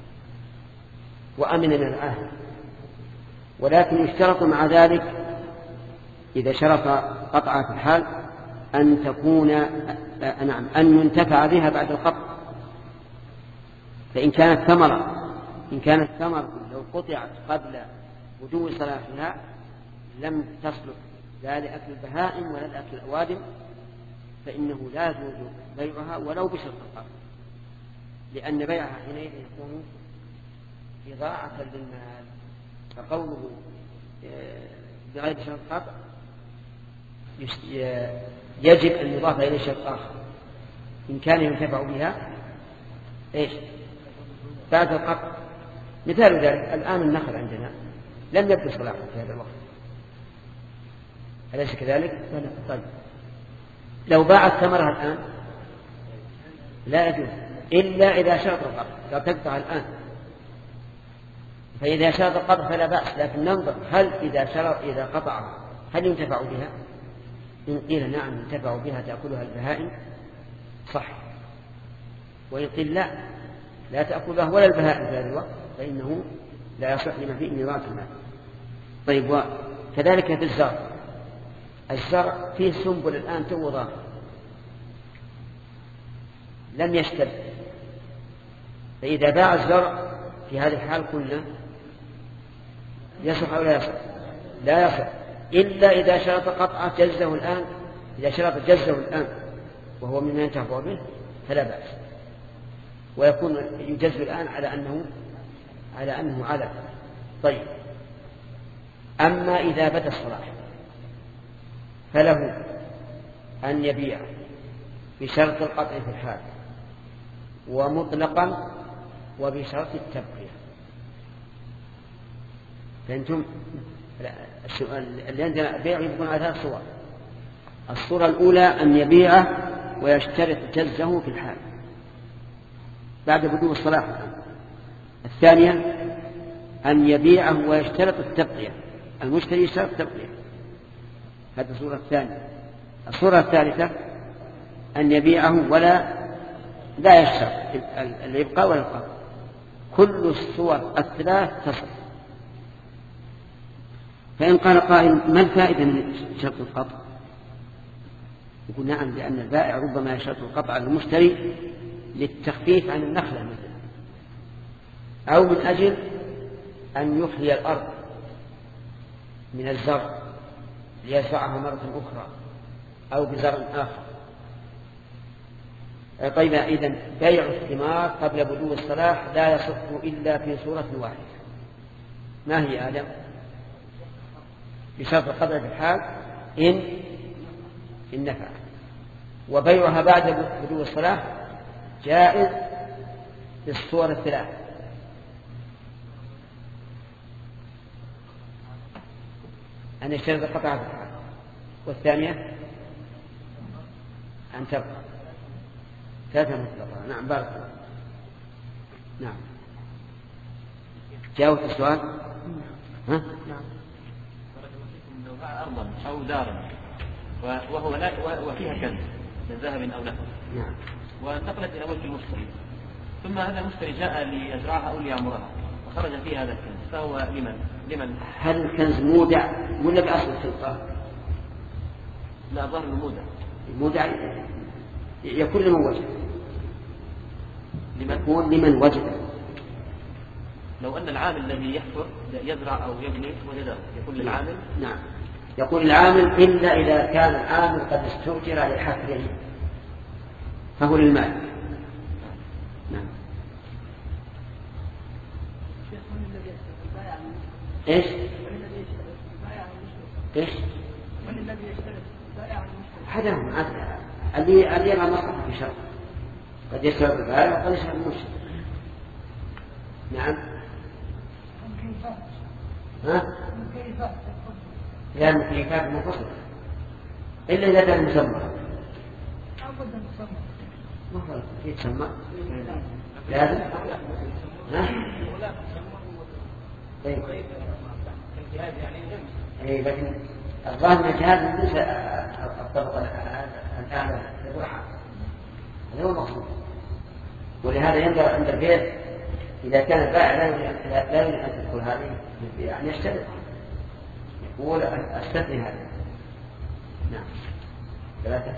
وأمن من العاهة، ولكن يشترط مع ذلك إذا شرط قطعها في الحال أن تكون نعم أن ينتفع بها بعد القطع. فإن كانت ثمرة إن كانت ثمرة لو قطعت قبل بدو صلاحها لم تصلح لا لأكل البهائم ولا لأكل الأوادم، فإنه لا يجوز بيعها ولو بشرط القطع، لأن بيعها حينئذ يكون إضاعة للمال. فقوله بغير شرط القطع يجب أن يضاف إليه شرط آخر إن كان ينتفع بها إيش بعد القطع. مثال ذلك الآن النخل عندنا لم يبدو صلاحه في هذا الوقت، أليس كذلك؟ طيب لو باعت ثمرها الآن لا يجوز إلا إذا شرط القطع، لو تقطع الآن فإذا شرط القطع فلا بأس، لكن ننظر هل إذا شرط إذا قطع هل ينتفع بها؟ إن قيل نعم ينتفع بها تأكلها البهائم صح، وإن قيل لا لا تأكلها ولا البهائم في هذا الوقت فإنه لا يصح لما فيه من إضاعة المال. طيب وكذلك في الزرع، الزرع فيه سنبل الآن تو ضار لم يشتد، فإذا باع الزرع في هذه الحال قلنا يصح أو لا يصح؟ لا يصح إلا إذا شرط قطعة جزه الآن، إذا شرط جزه الآن وهو مما ينتفع به فلا بأس، ويكون يجز الآن على أنه على أنه علف. طيب أما إذا بدا الصلاح فله أن يبيع بشرط القطع في الحال ومطلقا وبشرط التبقية. فأنتم اللي عندنا بيع يكون على ثلاث صور: الصورة الأولى أن يبيعه ويشترط جزه في الحال بعد بدو الصلاح، الثانية أن يبيعه ويشترط التبقية، المشتري يشترط التبقية، هذه الصورة الثانية. الصورة الثالثة أن يبيعه ولا لا يشترط الإبقاء ولا القطع. كل الصور الثلاث تصح. فإن قال قائل ما الفائدة من شرط القطع؟ يقول نعم، لأن البائع ربما يشترط القطع للمشتري للتخفيف عن النخلة مثلا، أو من أجل أن يحيي الأرض من الزرع ليزرعها مرة أخرى أو بزرع آخر. طيب إذن بيع الثمار قبل بدو الصلاح لا يصح إلا في صورة واحدة، ما هي آدم؟ بشرط القطع في الحال إن إن نفع، وبيعها بعد بدو الصلاح جائز بالصور الثلاث. أن يشترط القطع في الحال، والثانية أن تبقى ثلاثة مطلقة. نعم بارك الله. نعم جاوب السؤال. ها؟ نعم. لو باع أرضا أو دارا وهو لا وفيها كنز من ذهب أو لحم، نعم، وانتقلت إلى ملك المشتري، ثم هذا المشتري جاء ليزرعها أو ليعمرها وخرج فيها هذا الكنز، فهو لمن؟ لمن؟ هل الكنز مودع ولا بأصل الخلقة؟ لا، ظهر المودع. المودع يكون لمن وجد، لمن؟ يكون لمن وجد. لو أن العامل الذي يحفر يزرع أو يبني وجده يكون للعامل. نعم، يكون العامل إلا إذا كان العامل قد استؤجر لحفره فهو للمالك. نعم. ايش؟ ايش؟ هذا هو اللي اللي يرى مصلحة في شر، قد يشتري بالبائع وقد يشتري بالمشتري. نعم. ها؟ لا، المكيفات منفصلة إلا إذا كان مسمى. ما هو يتسمى؟ لازم. ها؟ طيب. إيه، لكن الظاهر من الجهاز ليس الطبقة الأعلى للرحى، هذا هو المقصود. ولهذا ينظر عند البيت إذا كان البائع لا يريد أن تدخل هذه يعني يشترط، يقول أستثني هذا. نعم. ثلاثة.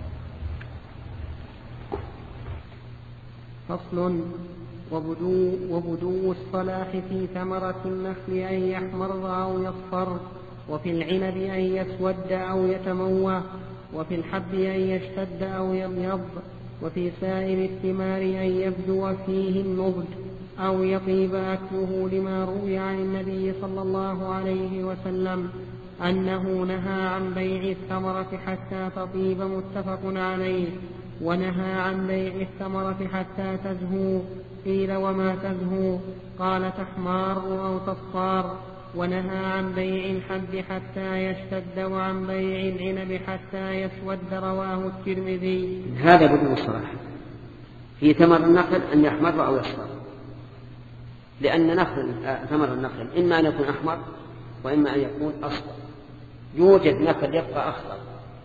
فصل. وبدو, وبدو الصلاح في ثمرة النخل أن يحمر أو يصفر، وفي العنب أن يسود أو يتموى، وفي الحب أن يشتد أو يبيض، وفي سائر الثمار أن يبدو فيه النضج أو يطيب أكله، لما روي عن النبي صلى الله عليه وسلم أنه نهى عن بيع الثمرة حتى تطيب، متفق عليه. ونهى عن بيع الثمرة حتى تزهو. قيل وما تزهو؟ قال تحمار أو تصفار. ونهى عن بيع الحب حتى يشتد، وعن بيع العنب حتى يسود، رواه الترمذي. هذا بدو الصلاح في ثمر النخل أن يحمر أو يصفر، لأن نخل ثمر النخل إما أن يكون أحمر وإما أن يكون أصفر. يوجد نخل يبقى أخضر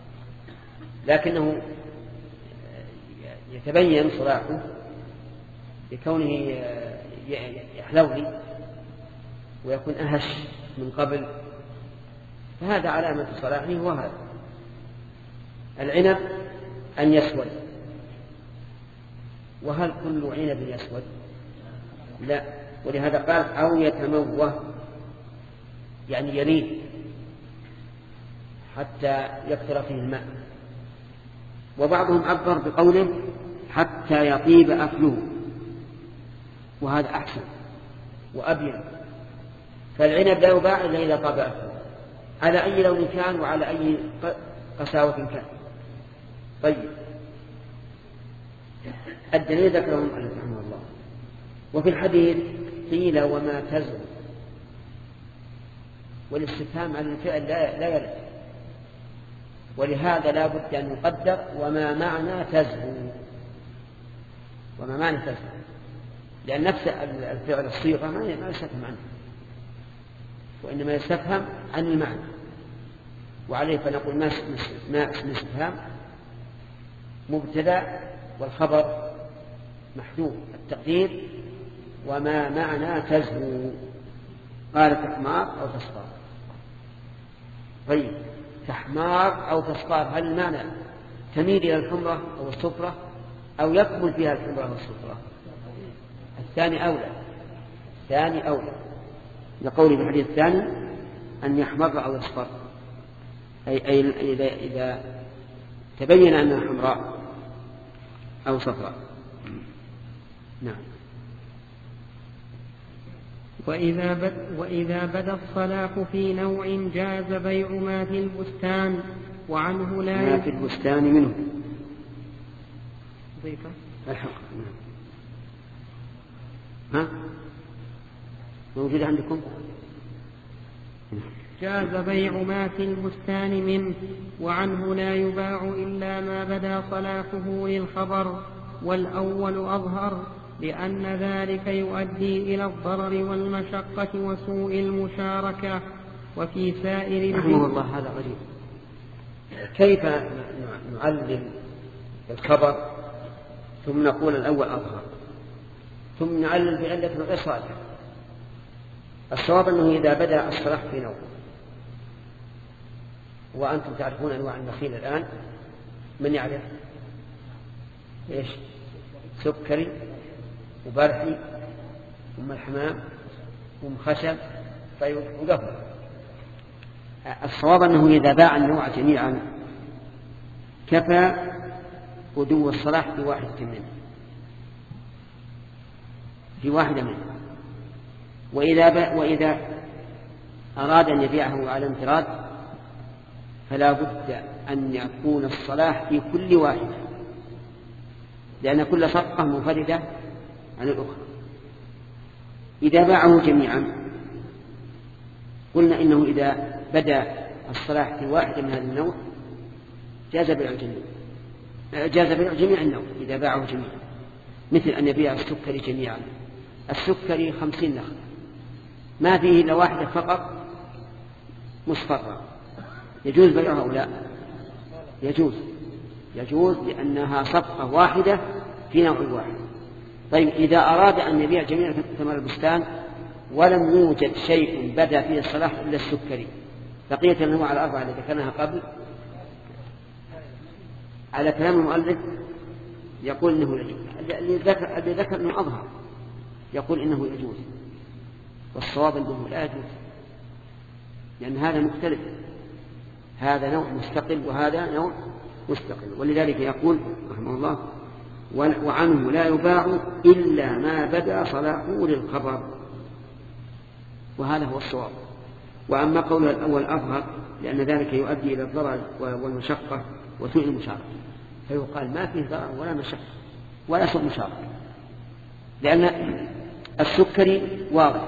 لكنه يتبين صلاحه بكونه يحلوي ويكون أهش من قبل، فهذا علامة صلاحه. وهذا العنب أن يسود. وهل كل عنب يسود؟ لا، ولهذا قال أو يتموه، يعني يلين حتى يكثر فيه الماء. وبعضهم عبر بقوله حتى يطيب أكله، وهذا أحسن وأبين. فالعنب لا يباع إلا إذا طاب أكله على أي لون كان وعلى أي قساوة كان. طيب، الدليل ذكره المؤلف رحمه الله. وفي الحديث قيل وما تزهو، والاستفهام عن الفعل لا يرد، ولهذا لا بد أن يقدر وما معنى تزهو. وما معنى تزهو، لأن نفس الفعل الصيغة ما يستفهم عنه، وإنما يستفهم عن المعنى. وعليه فنقول ما اسم استفهام مبتدأ والخبر محذوف. التقدير وما معنى تزهو؟ قال تحمار أو تصفار. طيب، تحمار أو تصفار، هل المعنى تميل إلى الحمرة أو الصفرة أو يكمل فيها الحمرة والصفرة؟ الثاني أولى. الثاني أولى لقول في الحديث الثاني أن يحمر أو يصفر، أي, أي إذا, إذا تبين أنها حمراء أو صفراء. نعم. وإذا, بد وإذا بدا الصلاح في نوع جاز بيع ما في البستان، وعنه لا ما في البستان منه ضيفة الحق. ها موجود عندكم؟ جاز بيع ما في البستان منه، وعنه لا يباع إلا ما بدا صلاحه للخبر، والأول أظهر، لأن ذلك يؤدي إلى الضرر والمشقة وسوء المشاركة. وفي سائر رحمه الله هذا غريب. كيف نعلل الخبر ثم نقول الأول أظهر ثم نعلل بعلة غير صالحة؟ الصواب أنه إذا بدأ الصلاح في نوم، وأنتم تعرفون أنواع النخيل الآن، من يعرف؟ إيش؟ سكري وبرحي ثم الحمام ثم خشب وقفل. الصواب أنه إذا باع النوع جميعا كفى بدو الصلاح في واحدة منه في واحدة منه وإذا, وإذا أراد أن يبيعه على انفراد فلا بد أن يكون الصلاح في كل واحدة، لأن كل صفقة منفردة عن الأخرى. إذا باعه جميعا قلنا إنه إذا بدأ الصلاح في واحدة من هذه النوع جاز بيع الجميع جاز بيع جميع النوع إذا باعه جميعا، مثل أن يبيع السكري جميعا. السكري خمسين نخلة ما فيه إلا واحدة فقط مصفرة، يجوز بيعها أو لا؟ يجوز يجوز لأنها صفقة واحدة في نوع واحد. طيب إذا أراد أن يبيع جميع ثمر البستان ولم يوجد شيء بدأ فيه الصلاح إلا السكري، بقية الأنواع الأربعة التي ذكرناها قبل على كلام المؤلف يقول إنه يجوز، اللي ذكر, اللي ذكر أنه أظهر يقول إنه يجوز، والصواب أنه لا يجوز، لأن هذا مختلف، هذا نوع مستقل وهذا نوع مستقل. ولذلك يقول رحمه الله وعنه لا يباع إلا ما بدأ صلاحه للخبر، وهذا هو الصواب. وأما قول الأول أظهر لأن ذلك يؤدي إلى الضرر والمشقة وسوء المشاركة، فيقال ما فيه ضرر ولا مشقة ولا سوء مشاركة، لأن السكري واضح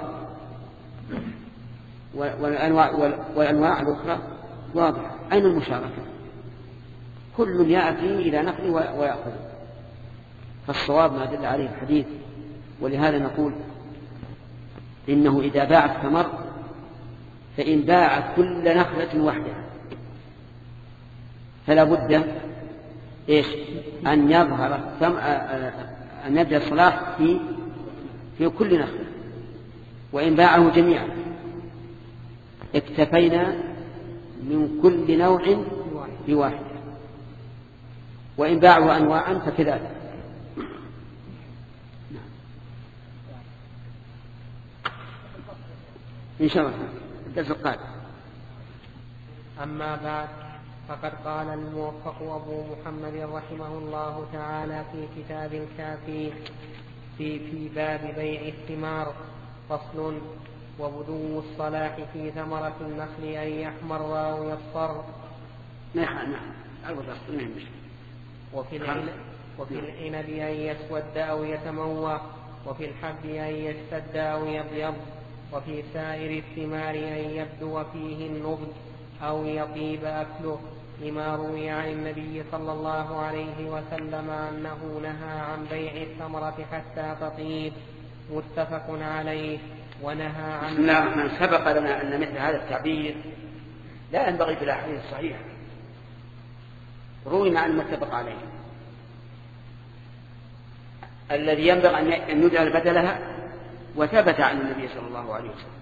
والأنواع, والأنواع الأخرى واضح، أين المشاركة؟ كل يأتي إلى نقل ويأخذ. فالصواب ما دل عليه الحديث. ولهذا نقول إنه إذا باع الثمر فإن باع كل نخلة وحدها فلا بد إيش أن يظهر أن يبدأ الصلاح في في كل نخلة. وإن باعه جميعا اكتفينا من كل نوع بواحد، وإن باعوا أنواعا فكذلك. إن شاء الله الدرس القادم. أما بعد، فقد قال الموفق أبو محمد رحمه الله تعالى في كتاب الكافي في, في باب بيع الثمار فصل: وبدو الصلاح في ثمرة النخل أن يحمر أو يصفر. نعم نعم وفي العنب وفي العنب أن يسود أو يتموى، وفي الحب أن يشتد أو يبيض، وفي سائر الثمار أن يبدو فيه النضج أو يطيب أكله، لما روي عن النبي صلى الله عليه وسلم أنه نهى عن بيع الثمرة حتى تطيب، متفق عليه. ونهى عن بسم الله الرحمن الرحيم. سبق لنا أن مثل هذا التعبير لا ينبغي في الأحاديث الصحيحة، روي عن المتفق عليه الذي ينبغي أن يجعل بدلها، وثبت عن النبي صلى الله عليه وسلم.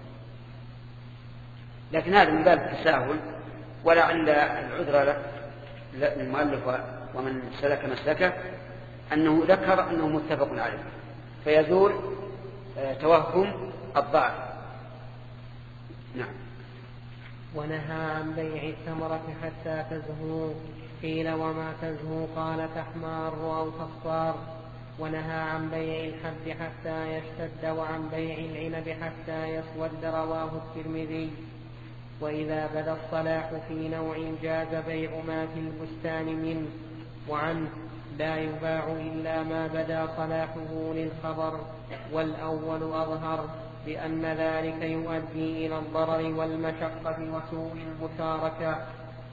لكن هذا من باب التساهل، ولعل العذر للمؤلف ومن سلك مسلكه أنه ذكر أنه متفق عليه فيزول توهم الضعف. نعم. ونهى عن بيع الثمرة حتى تزهو، قيل وما تزهو؟ قال تحمار أو تصفار. ونهى عن بيع الحب حتى يشتد، وعن بيع العنب حتى يسود، رواه الترمذي. وإذا بدا الصلاح في نوع جاز بيع ما في البستان منه. وعنه لا يباع إلا ما بدا صلاحه للخبر، والأول أظهر، لأن ذلك يؤدي إلى الضرر والمشقة وسوء المشاركة.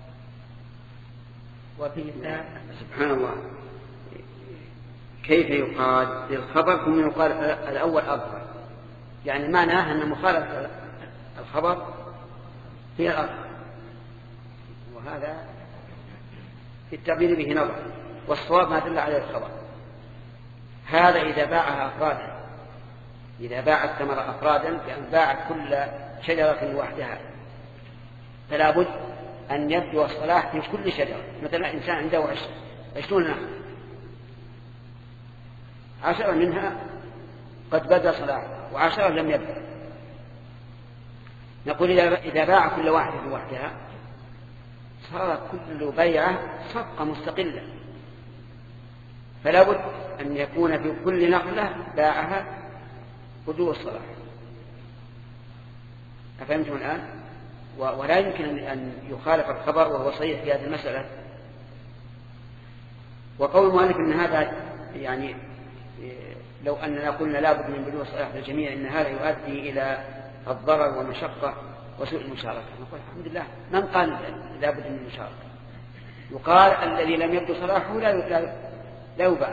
وفي سبحان الله، كيف يقال للخبر ثم يقال الأول أظهر؟ يعني معناه أن مخالفة الخبر هي الأظهر، وهذا في التعبير به نظر، والصواب ما دل عليه الخبر. هذا إذا باعها أفرادا إذا باع الثمر أفرادا بأن باع كل شجرة لوحدها، فلا بد أن يبدو الصلاح في كل شجرة. مثلا إنسان عنده عشرون نخلة، عشرة منها قد بدأ صلاحها وعشرة لم يبدأ، نقول إذا باع كل واحدة لوحدها صارت كل بيعة صفقة مستقلة، فلا بد أن يكون في كل نخلة باعها بدو الصلاح. أفهمتم الآن؟ ولا يمكن أن يخالف الخبر وهو صحيح في هذه المسألة. وقول المؤلف أن هذا يعني لو أننا قلنا لا بد من بدو الصلاح للجميع إن هذا يؤدي إلى الضرر والمشقة وسوء المشاركة، نقول الحمد لله من قال لا بد من المشاركة؟ يقال الذي لم يبدو صلاحه لا لا يباع،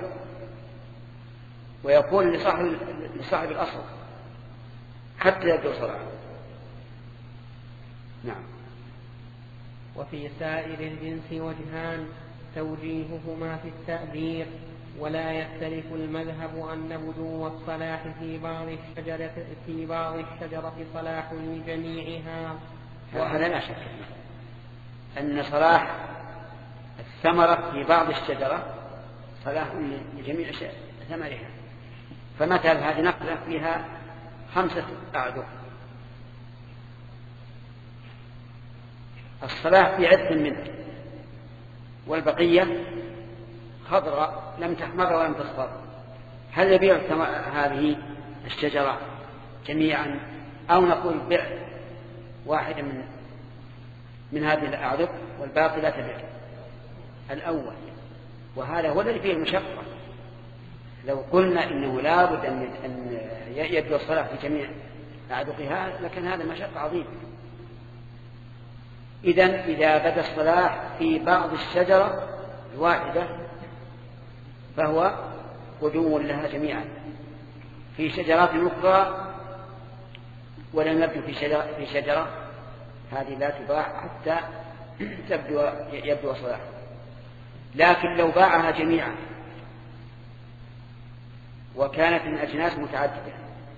ويكون لصاحب لصاحب الأصل حتى يبدو صلاحه. نعم. وفي سائر الجنس وجهان توجيههما في التأبير، ولا يختلف المذهب أن بدو الصلاح في بعض الشجرة في بعض الشجرة صلاح لجميعها. وهذا لا شك أن صلاح الثمرة في بعض الشجرة صلاح لجميع ثمرها. فمثل هذه نقلة فيها خمسة أعذر، الصلاح في عدة منه والبقية خضراء لم تحمر ولم تصفر، هل يبيع هذه الشجرة جميعا أو نقول بيع واحدة من من هذه الأعذر والباقي لا تبيع؟ الأول، وهذا هو الذي فيه المشقة. لو قلنا إنه لا بد أن يبدو الصلاح في جميع أعذقها لكن هذا مشقة عظيمة. إذن إذا بدا الصلاح في بعض الشجرة الواحدة فهو بدو لها جميعا. في شجرات أخرى ولم يبدو في شجرة, في شجرة هذه لا تباع حتى تبدو يبدو صلاح. لكن لو باعها جميعا وكانت من أجناس متعددة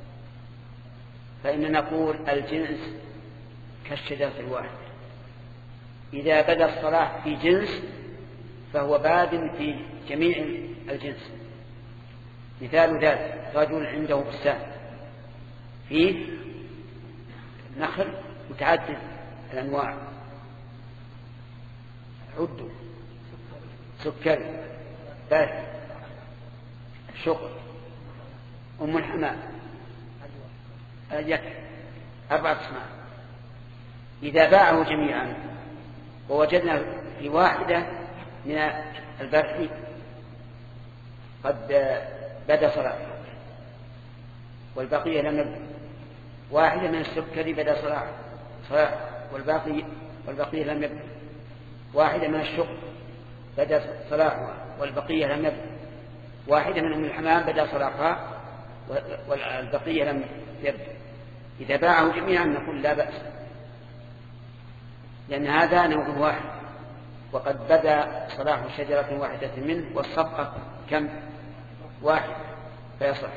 فإن نقول الجنس كالشجرة الواحدة، إذا بدا الصلاح في جنس فهو باد في جميع الجنس. مثال ذلك رجل عنده بستان فيه نخل متعدد الأنواع، عد سكري باث شقر أم الحمام اليكر أربعة أسماء. إذا باعه جميعا ووجدنا في واحدة من البرح قد بدا صلاحه والبقية لم يبدأ، واحدة من السكري بدا صلاحه صلاح والباقي والبقية لم يبدأ، واحدة من الشقر بدا صلاحها والبقية لم يبدأ، واحدة من أم الحمام بدا صلاحها والبقية لم يبدأ. إذا باعه جميعا نقول لا بأس، لأن هذا نوع واحد وقد بدا صلاح شجرة واحدة منه والصفقة كم؟ واحد فيصح.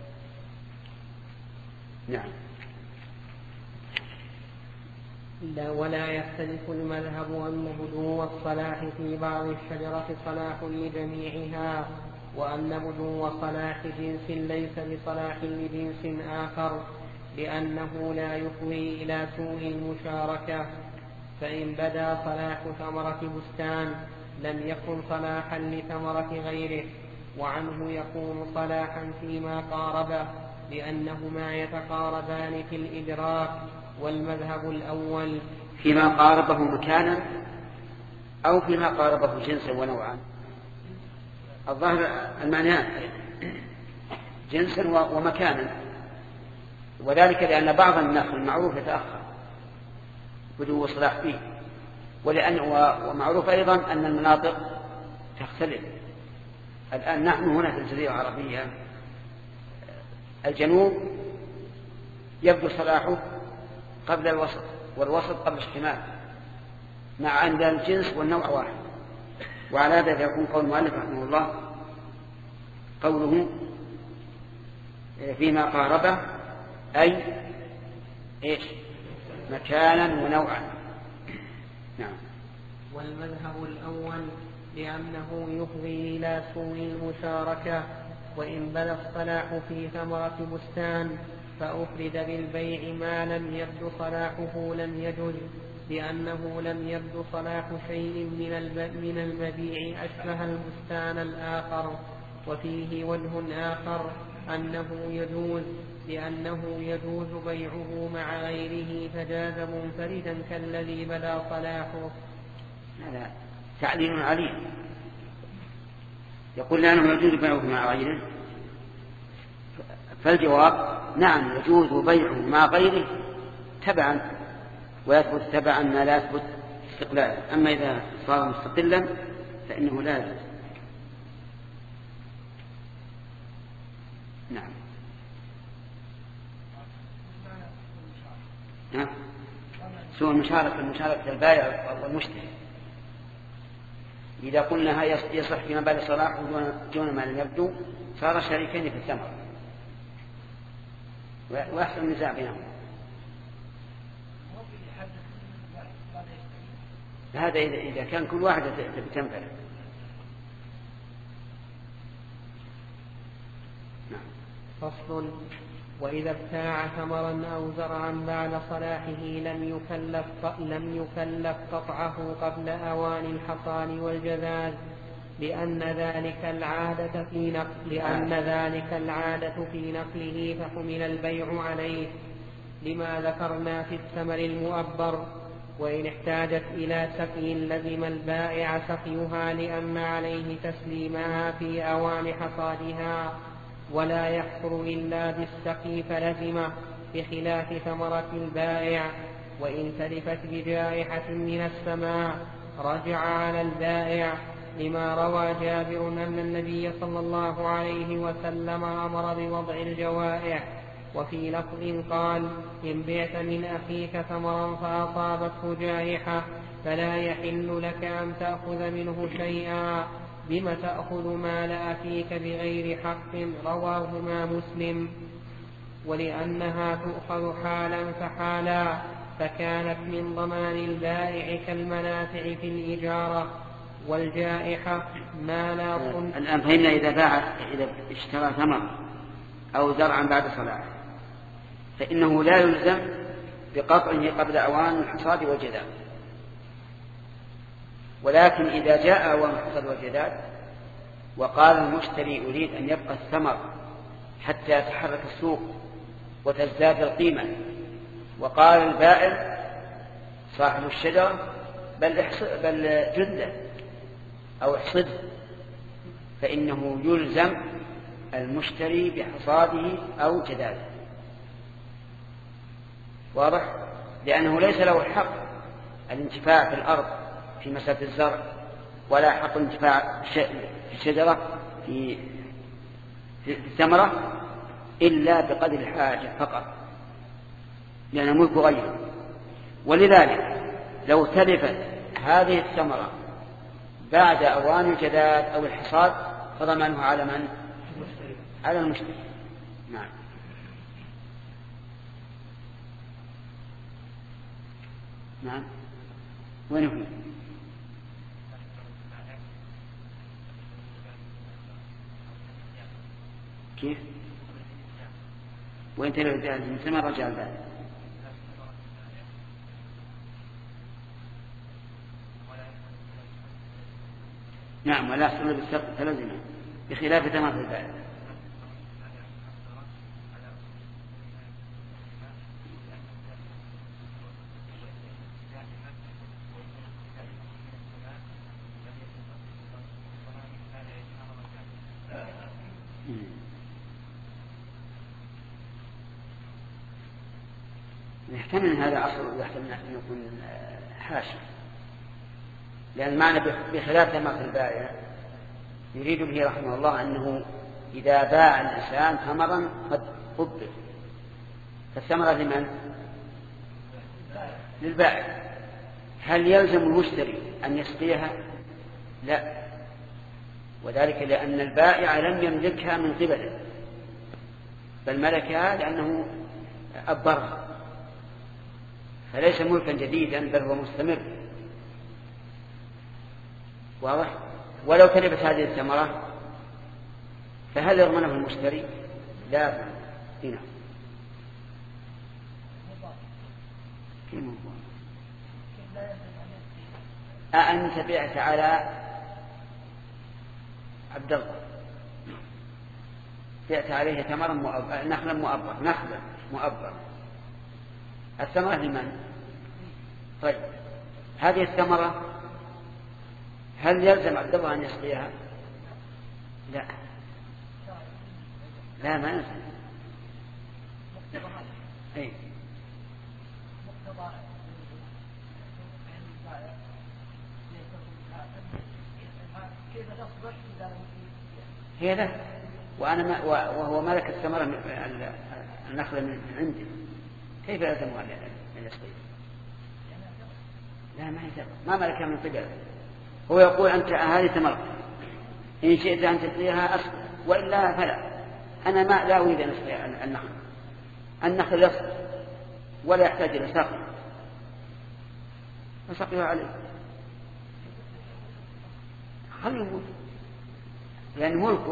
نعم. لا ولا يختلف المذهب أن بدو الصلاح في بعض الشجرة صلاح لجميعها، وأن بدو صلاح جنس ليس بصلاح لجنس آخر، لأنه لا يفضي إلى سوء المشاركة. فإن بدا صلاح ثمرة بستان لم يكن صلاحا لثمرة غيره، وعنه يكون صلاحا فيما قاربه لأنهما يتقاربان في الإدراك. والمذهب الأول فيما قاربه مكانا أو فيما قاربه جنسا ونوعا. الظاهر المعنيان جنسا ومكانا، وذلك لأن بعض النخل المعروف يتأخر بدو صلاح فيه، ولأن ومعروف أيضا أن المناطق تختلف. الآن نحن هنا في الجزيرة العربية الجنوب يبدو صلاحه قبل الوسط والوسط قبل الشمال، مع أن الجنس والنوع واحد. وعلى هذا يكون قول المؤلف رحمه الله قوله فيما قاربه أي إيش مكانا ونوعا. نعم. والمذهب الأول لأنه يفضي إلى سوء المشاركة، وإن بدا الصلاح في ثمرة بستان فأفرد بالبيع ما لم يبدو صلاحه لم يجوز، لأنه لم يبدو صلاح شيء من المبيع أشبه البستان الآخر. وفيه وجه آخر أنه يجوز، لأنه يجوز بيعه مع غيره فجاز منفردا كالذي بدا صلاحه. هذا تعليل عليه، يقول لأنه يجوز بيعه مع غيره، فالجواب نعم يجوز بيعه مع غيره تبعا، ويثبت تبعا ما لا يثبت استقلالا. أما إذا صار مستقلا فإنه لا يجوز. نعم. نعم. سوء المشاركة المشاركة البائع والمشتري، إذا قلنا يصح فيما بعد صلاحه دون ما لم يبدو صار شريكين في الثمر ويحصل النزاع بينهم. هذا إذا كان كل واحد تنفع. نعم. فصل. وإذا ابتاع ثمرا أو زرعا بعد صلاحه لم يكلف لم يكلف قطعه قبل أوان الحصاد والجذاذ، لأن ذلك العادة في نقل لأن ذلك العادة في نقله فحمل البيع عليه لما ذكرنا في الثمر المؤبر. وإن احتاجت إلى سقي لزم البائع سقيها لأن عليه تسليمها في أوان حصادها، ولا يحصل إلا بالسقي فلزمه، بخلاف ثمرة البائع. وإن تلفت بجائحة من السماء رجع على البائع، لما روى جابر أن النبي صلى الله عليه وسلم أمر بوضع الجوائح. وفي لفظ قال: إن بعت من أخيك ثمرا فأصابته جائحة فلا يحل لك أن تأخذ منه شيئا، بم تأخذ مال أخيك بغير حق. رواهما مسلم. ولأنها تؤخذ حالا فحالا فكانت من ضمان البائع كالمنافع في الإجارة. والجائحة ما لا صن. الآن فهمنا إذا باع إذا اشترى ثمر أو زرعا بعد صلاحه فإنه لا يلزم بقطعه قبل أوان الحصاد والجذاذ، ولكن إذا جاء أوان الحصاد والجذاذ وقال المشتري أريد أن يبقى الثمر حتى يتحرك السوق وتزداد القيمة، وقال البائع صاحب الشجرة بل, بل جده أو احصده، فإنه يلزم المشتري بحصاده أو جذاذه. واضح؟ لأنه ليس له الحق الانتفاع في الأرض في مسافة الزرع، ولا حق الانتفاع في الشجرة في الثمرة إلا بقدر الحاجة فقط، لأنه ملك غيره. ولذلك لو تلفت هذه الثمرة بعد أوان الجذاذ أو الحصاد فضمانه على من؟ على المشتري. نعم. نعم. وين هو؟ كيف؟ وين تلو الجهاز من ثمن رجع البال؟ نعم. ولا يحصل بالسقط فلزمه بخلاف ثمن البال. يحتمل هذا أصل ويحتمل أن يكون حاشي، لأن معنى بخلاف ثمرة البائع يريد به رحمه الله أنه إذا باع الإنسان ثمرا قد قبل فالثمرة لمن؟ للبائع. هل يلزم المشتري أن يسقيها؟ لا، وذلك لأن البائع لم يملكها من قبله، بل ملكها لأنه أبرها، فليس ملكا جديدا بل هو مستمر. واضح؟ ولو تلفت هذه الثمرة فهل يضمنه المشتري؟ لا. هنا أأنت بعت على عبد الله، بعت عليه ثمرا مؤبر، نخلا مؤبر، نخلا مؤبر، الثمرة لمن؟ طيب هذه الثمرة هل يلزم عبد الله أن يسقيها؟ لا لا ما يلزم. أي هي له، وأنا ما وهو ملك الثمرة النخلة من عندي، كيف يلزمها أن يسقيها؟ لا ما يلزم، ما ملكها من قبله. هو يقول أنت هذه ثمرة إن شئت أن تسقيها أسقي، وإلا فلا، أنا ما لا أريد أن أسقي النخل، النخل يسقي ولا يحتاج إلى سقي، فسقيها عليه خليه يموت لأن ملكه.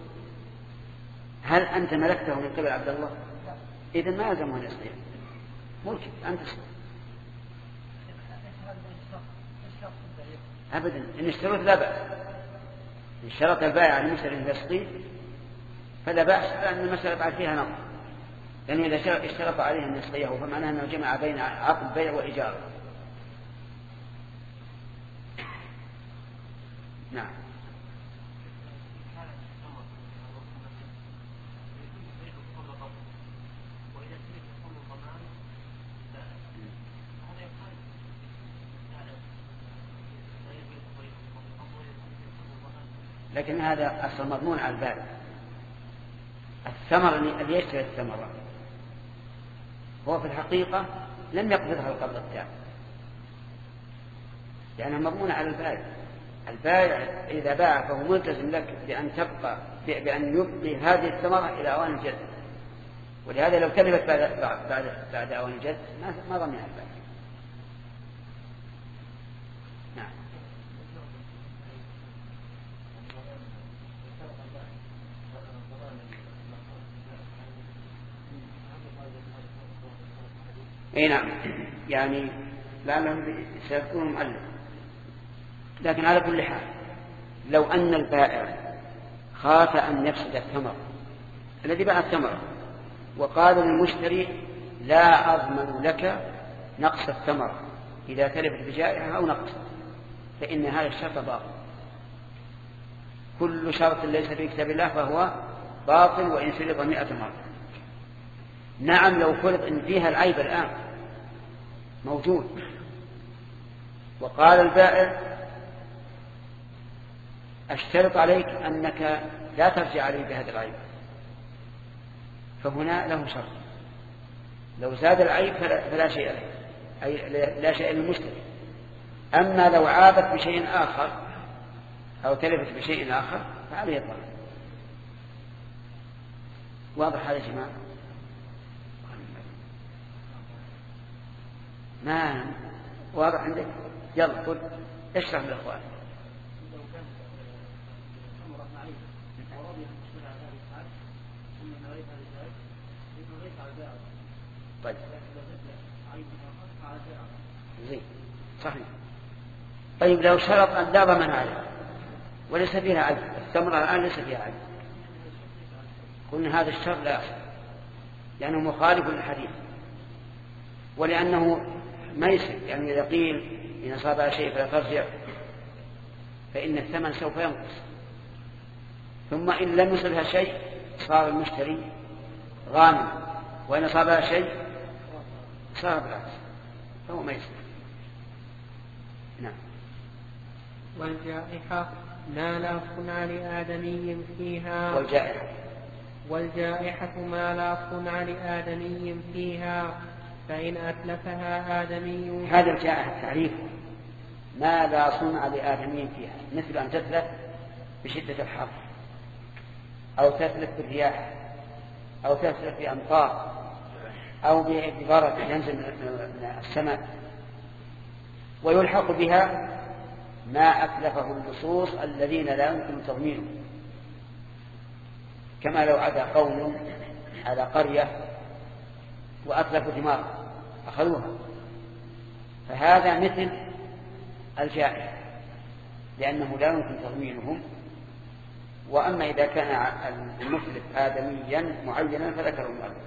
هل أنت ملكته من قبل عبد الله؟ إذن ما يلزمه أن يسقيه، ملكك أنت تسقي. أبدا إن اشترط لا بأس، إن اشترط البائع على المشتري أن يسقيه فلا بأس، لأن المسألة بعد فيها نظر، لأنه إذا اشترط عليه أن يسقيه فمعناه أنه جمع بين عقد بيع وإجارة. نعم. لكن هذا أصل مضمون على البائع. الثمر اللي يشتري الثمرة هو في الحقيقة لم يقبضها القبض التام، لأنها مضمونة على البائع. البائع إذا باع فهو ملتزم لك بأن تبقى بأن يبقي هذه الثمرة إلى أوان الجد، ولهذا لو تلفت بعد بعد بعد أوان الجد ما ضمنها البائع. نعم. اي نعم، يعني لعلهم سيكون معلم. لكن على كل حال لو أن البائع خاف أن يفسد الثمر الذي باع الثمر وقال للمشتري لا أضمن لك نقص الثمر إذا تلفت بجائحة أو نقص، فإن هذا الشرط باطل. كل شرط ليس في كتاب الله فهو باطل وإن سلط مئة مرة. نعم لو فرض إن فيها العيب الآن موجود وقال البائع أشترط عليك أنك لا ترجع علي بهذا العيب، فهنا له شرط. لو زاد العيب فلا شيء عليه، أي لا شيء للمشتري. أما لو عابت بشيء آخر أو تلفت بشيء آخر فعليه الضرر. واضح هذا يا جماعة؟ ما واضح عندك؟ يلا قل اشرح للأخوان. طيب زين صحيح. طيب لو شرط أن لا ضمن عليه وليس فيها عيب، الثمرة الآن ليس فيها عيب، قلنا هذا الشرط لا يصح لأنه مخالف للحديث، ولأنه ميسر، يعني إذا قيل إن أصابها شيء فلا ترجع فإن الثمن سوف ينقص، ثم إن لم يصبها شيء صار المشتري غانم، وإن أصابها شيء صار بالعكس، فهو ميسر. نعم. والجائحة ما لا صنع لآدمي فيها والجائحة والجائحة ما لا صنع لآدمي فيها، فإن أتلفها آدمي. هذا الجائحة تعريف ما لا صنع لآدمي فيها، مثل أن تتلف بشدة الحر أو تتلف بالرياح أو تسرق بأمطار أو ببرد ينزل من السماء، ويلحق بها ما أتلفه اللصوص الذين لا يمكن تضمينه، كما لو عدا قوم على قرية وأتلفوا ثمارها أخذوها، فهذا مثل الجائع لأنه لا يمكن تضمينهم. وأما إذا كان المتلف آدميا معينا فذكره المؤلف.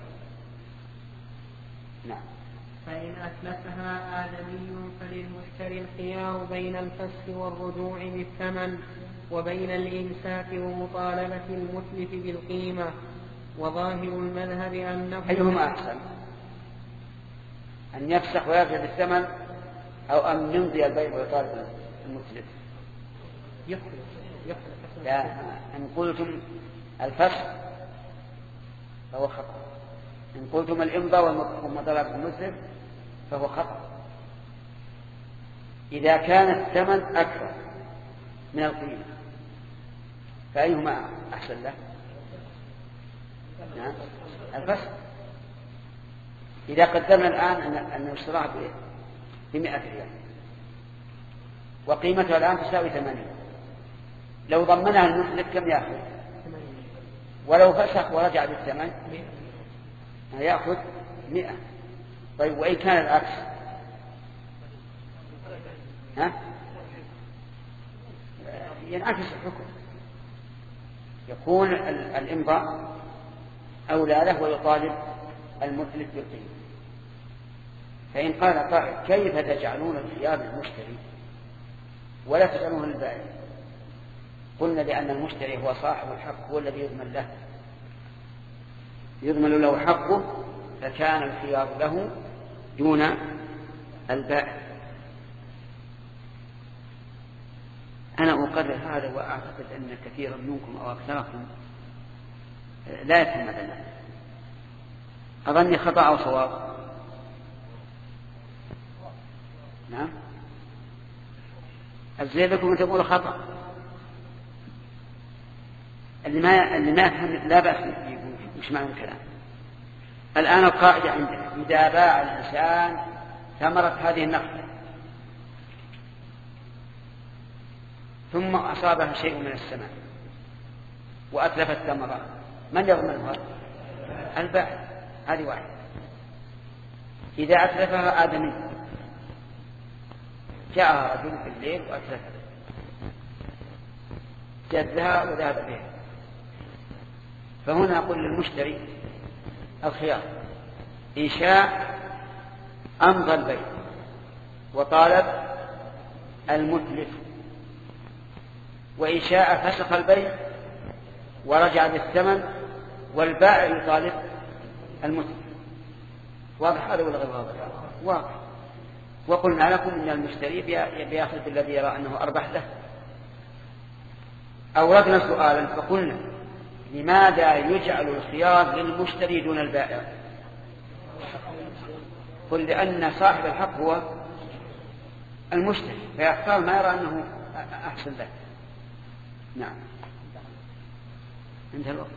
نعم. فإن أتلفها آدمي فللمشتري الخيار بين الفسخ والرجوع بالثمن وبين الإمساك ومطالبة المتلف بالقيمة. وظاهر المذهب أنه أيهما أحسن، أن يفسخ ويرجع بالثمن أو أن يمضي البيع ويطالب المتلف؟ لا، إن قلتم الفسخ فهو خطأ، إن قلتم الإمضاء ومطالبة المتلف فهو خطأ. إذا كان الثمن أكثر من القيمة فأيهما أحسن له؟ نعم الفسخ. إذا قدرنا الآن أن اشتراها بمئة ريال وقيمتها الآن تساوي ثمانين، لو ضمنها المتلف كم يأخذ؟ ولو فسخ ورجع بالثمن يأخذ مئة. طيب وإن كان العكس؟ ها؟ ينعكس الحكم، يكون الإمضاء أولى له ويطالب المتلف بالقيمة. فإن قال قائل كيف تجعلون الخيار للمشتري ولا تجعلونه للبائع؟ قلنا لأن المشتري هو صاحب الحق، هو الذي يضمن له يضمن له حقه، فكان الخيار له دون البائع. أنا أقرر هذا وأعتقد أن كثيرا منكم أو أكثركم لا يفهم هذا. أظني خطأ أو صواب؟ نعم الزين لكم أن تقول خطأ. اللي ما اللي ما يفهم لا بأس يقول مش معنى الكلام. الآن القاعدة عندنا إذا باع الإنسان ثمرة هذه النخلة ثم أصابها شيء من السماء وأتلف الثمرة، من يضمنها؟ البائع. هذه واحدة. إذا أتلفها آدمي جاء رجل في الليل وأتلفها جدها وذهب بها، فهنا أقول للمشتري الخيار إن شاء أمضى البيع وطالب المتلف، وإن شاء فسخ البيع ورجع بالثمن والبائع يطالب المتلف. واضح هذا ولا غير واضح؟ واضح. وقلنا لكم ان المشتري بياخذ بالذي يرى انه اربح له. اوردنا سؤالا فقلنا لماذا يجعل الخيار للمشتري دون البائع؟ قل لان صاحب الحق هو المشتري فيختار ما يرى انه احسن له. نعم انتهى الوقت.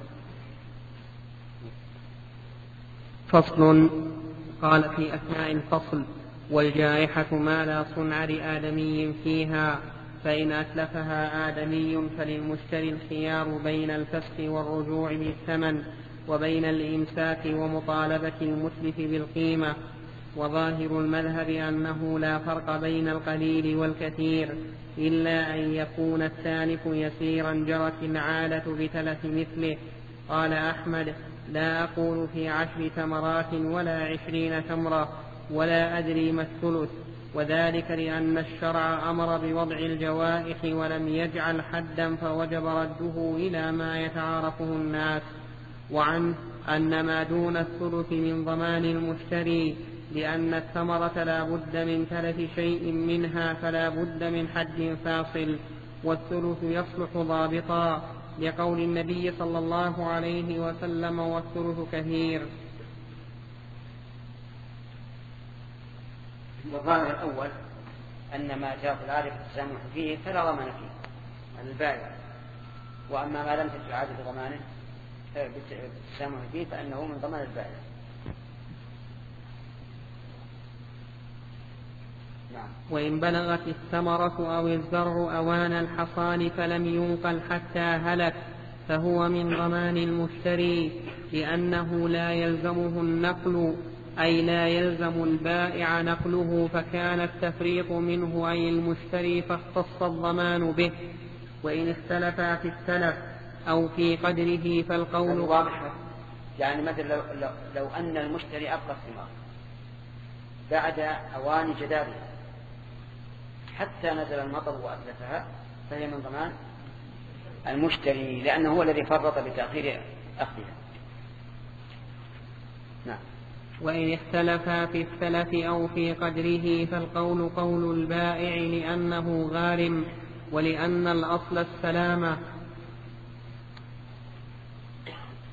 فصل. قال في أثناء الفصل: والجائحة ما لا صنع لآدمي فيها، فإن أتلفها آدمي فللمشتري الخيار بين الفسخ والرجوع بالثمن وبين الإمساك ومطالبة المتلف بالقيمة. وظاهر المذهب أنه لا فرق بين القليل والكثير إلا أن يكون التالف يسيرا جرت العادة بتلف مثله. قال أحمد: لا أقول في عشر تمرات ولا عشرين تمرة ولا أدري ما الثلث، وذلك لأن الشرع أمر بوضع الجوائح ولم يجعل حدا فوجب رده إلى ما يتعارفه الناس. وعنه أن ما دون الثلث من ضمان المشتري، لأن الثمرة لا بد من تلف شيء منها فلا بد من حد فاصل، والثلث يصلح ضابطا لقول النبي صلى الله عليه وسلم: والثلث كثير. الظاهر الأول أن ما جاء في العادة التسامح فيه فلا ضمان فيه البائع، وأما ما لم تجد العادة ضمانه بالتسامح فيه فإنه من ضمان البائع. نعم. وإن بلغت الثمرة أو الزرع أوان الحصان فلم ينقل حتى هلك فهو من ضمان المشتري، لأنه لا يلزمه النقل، أي لا يلزم البائع نقله، فكان التفريط منه أي المشتري فاختص الضمان به. وإن اختلفا في السلف أو في قدره فالقول واضح. يعني مثل لو, لو, لو أن المشتري أبقى الثمار بعد أوان جدارها حتى نزل المطر وأتلفها فهي من ضمان المشتري، لأنه هو الذي فرط بتأخير أخذها. نعم. وإن اختلفا في السلف أو في قدره فالقول قول البائع، لأنه غارم ولأن الأصل السلامة.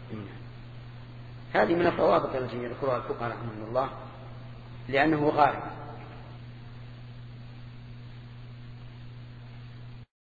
هذه من الضوابط التي يذكرها الفقهاء رحمه الله، لأنه غارم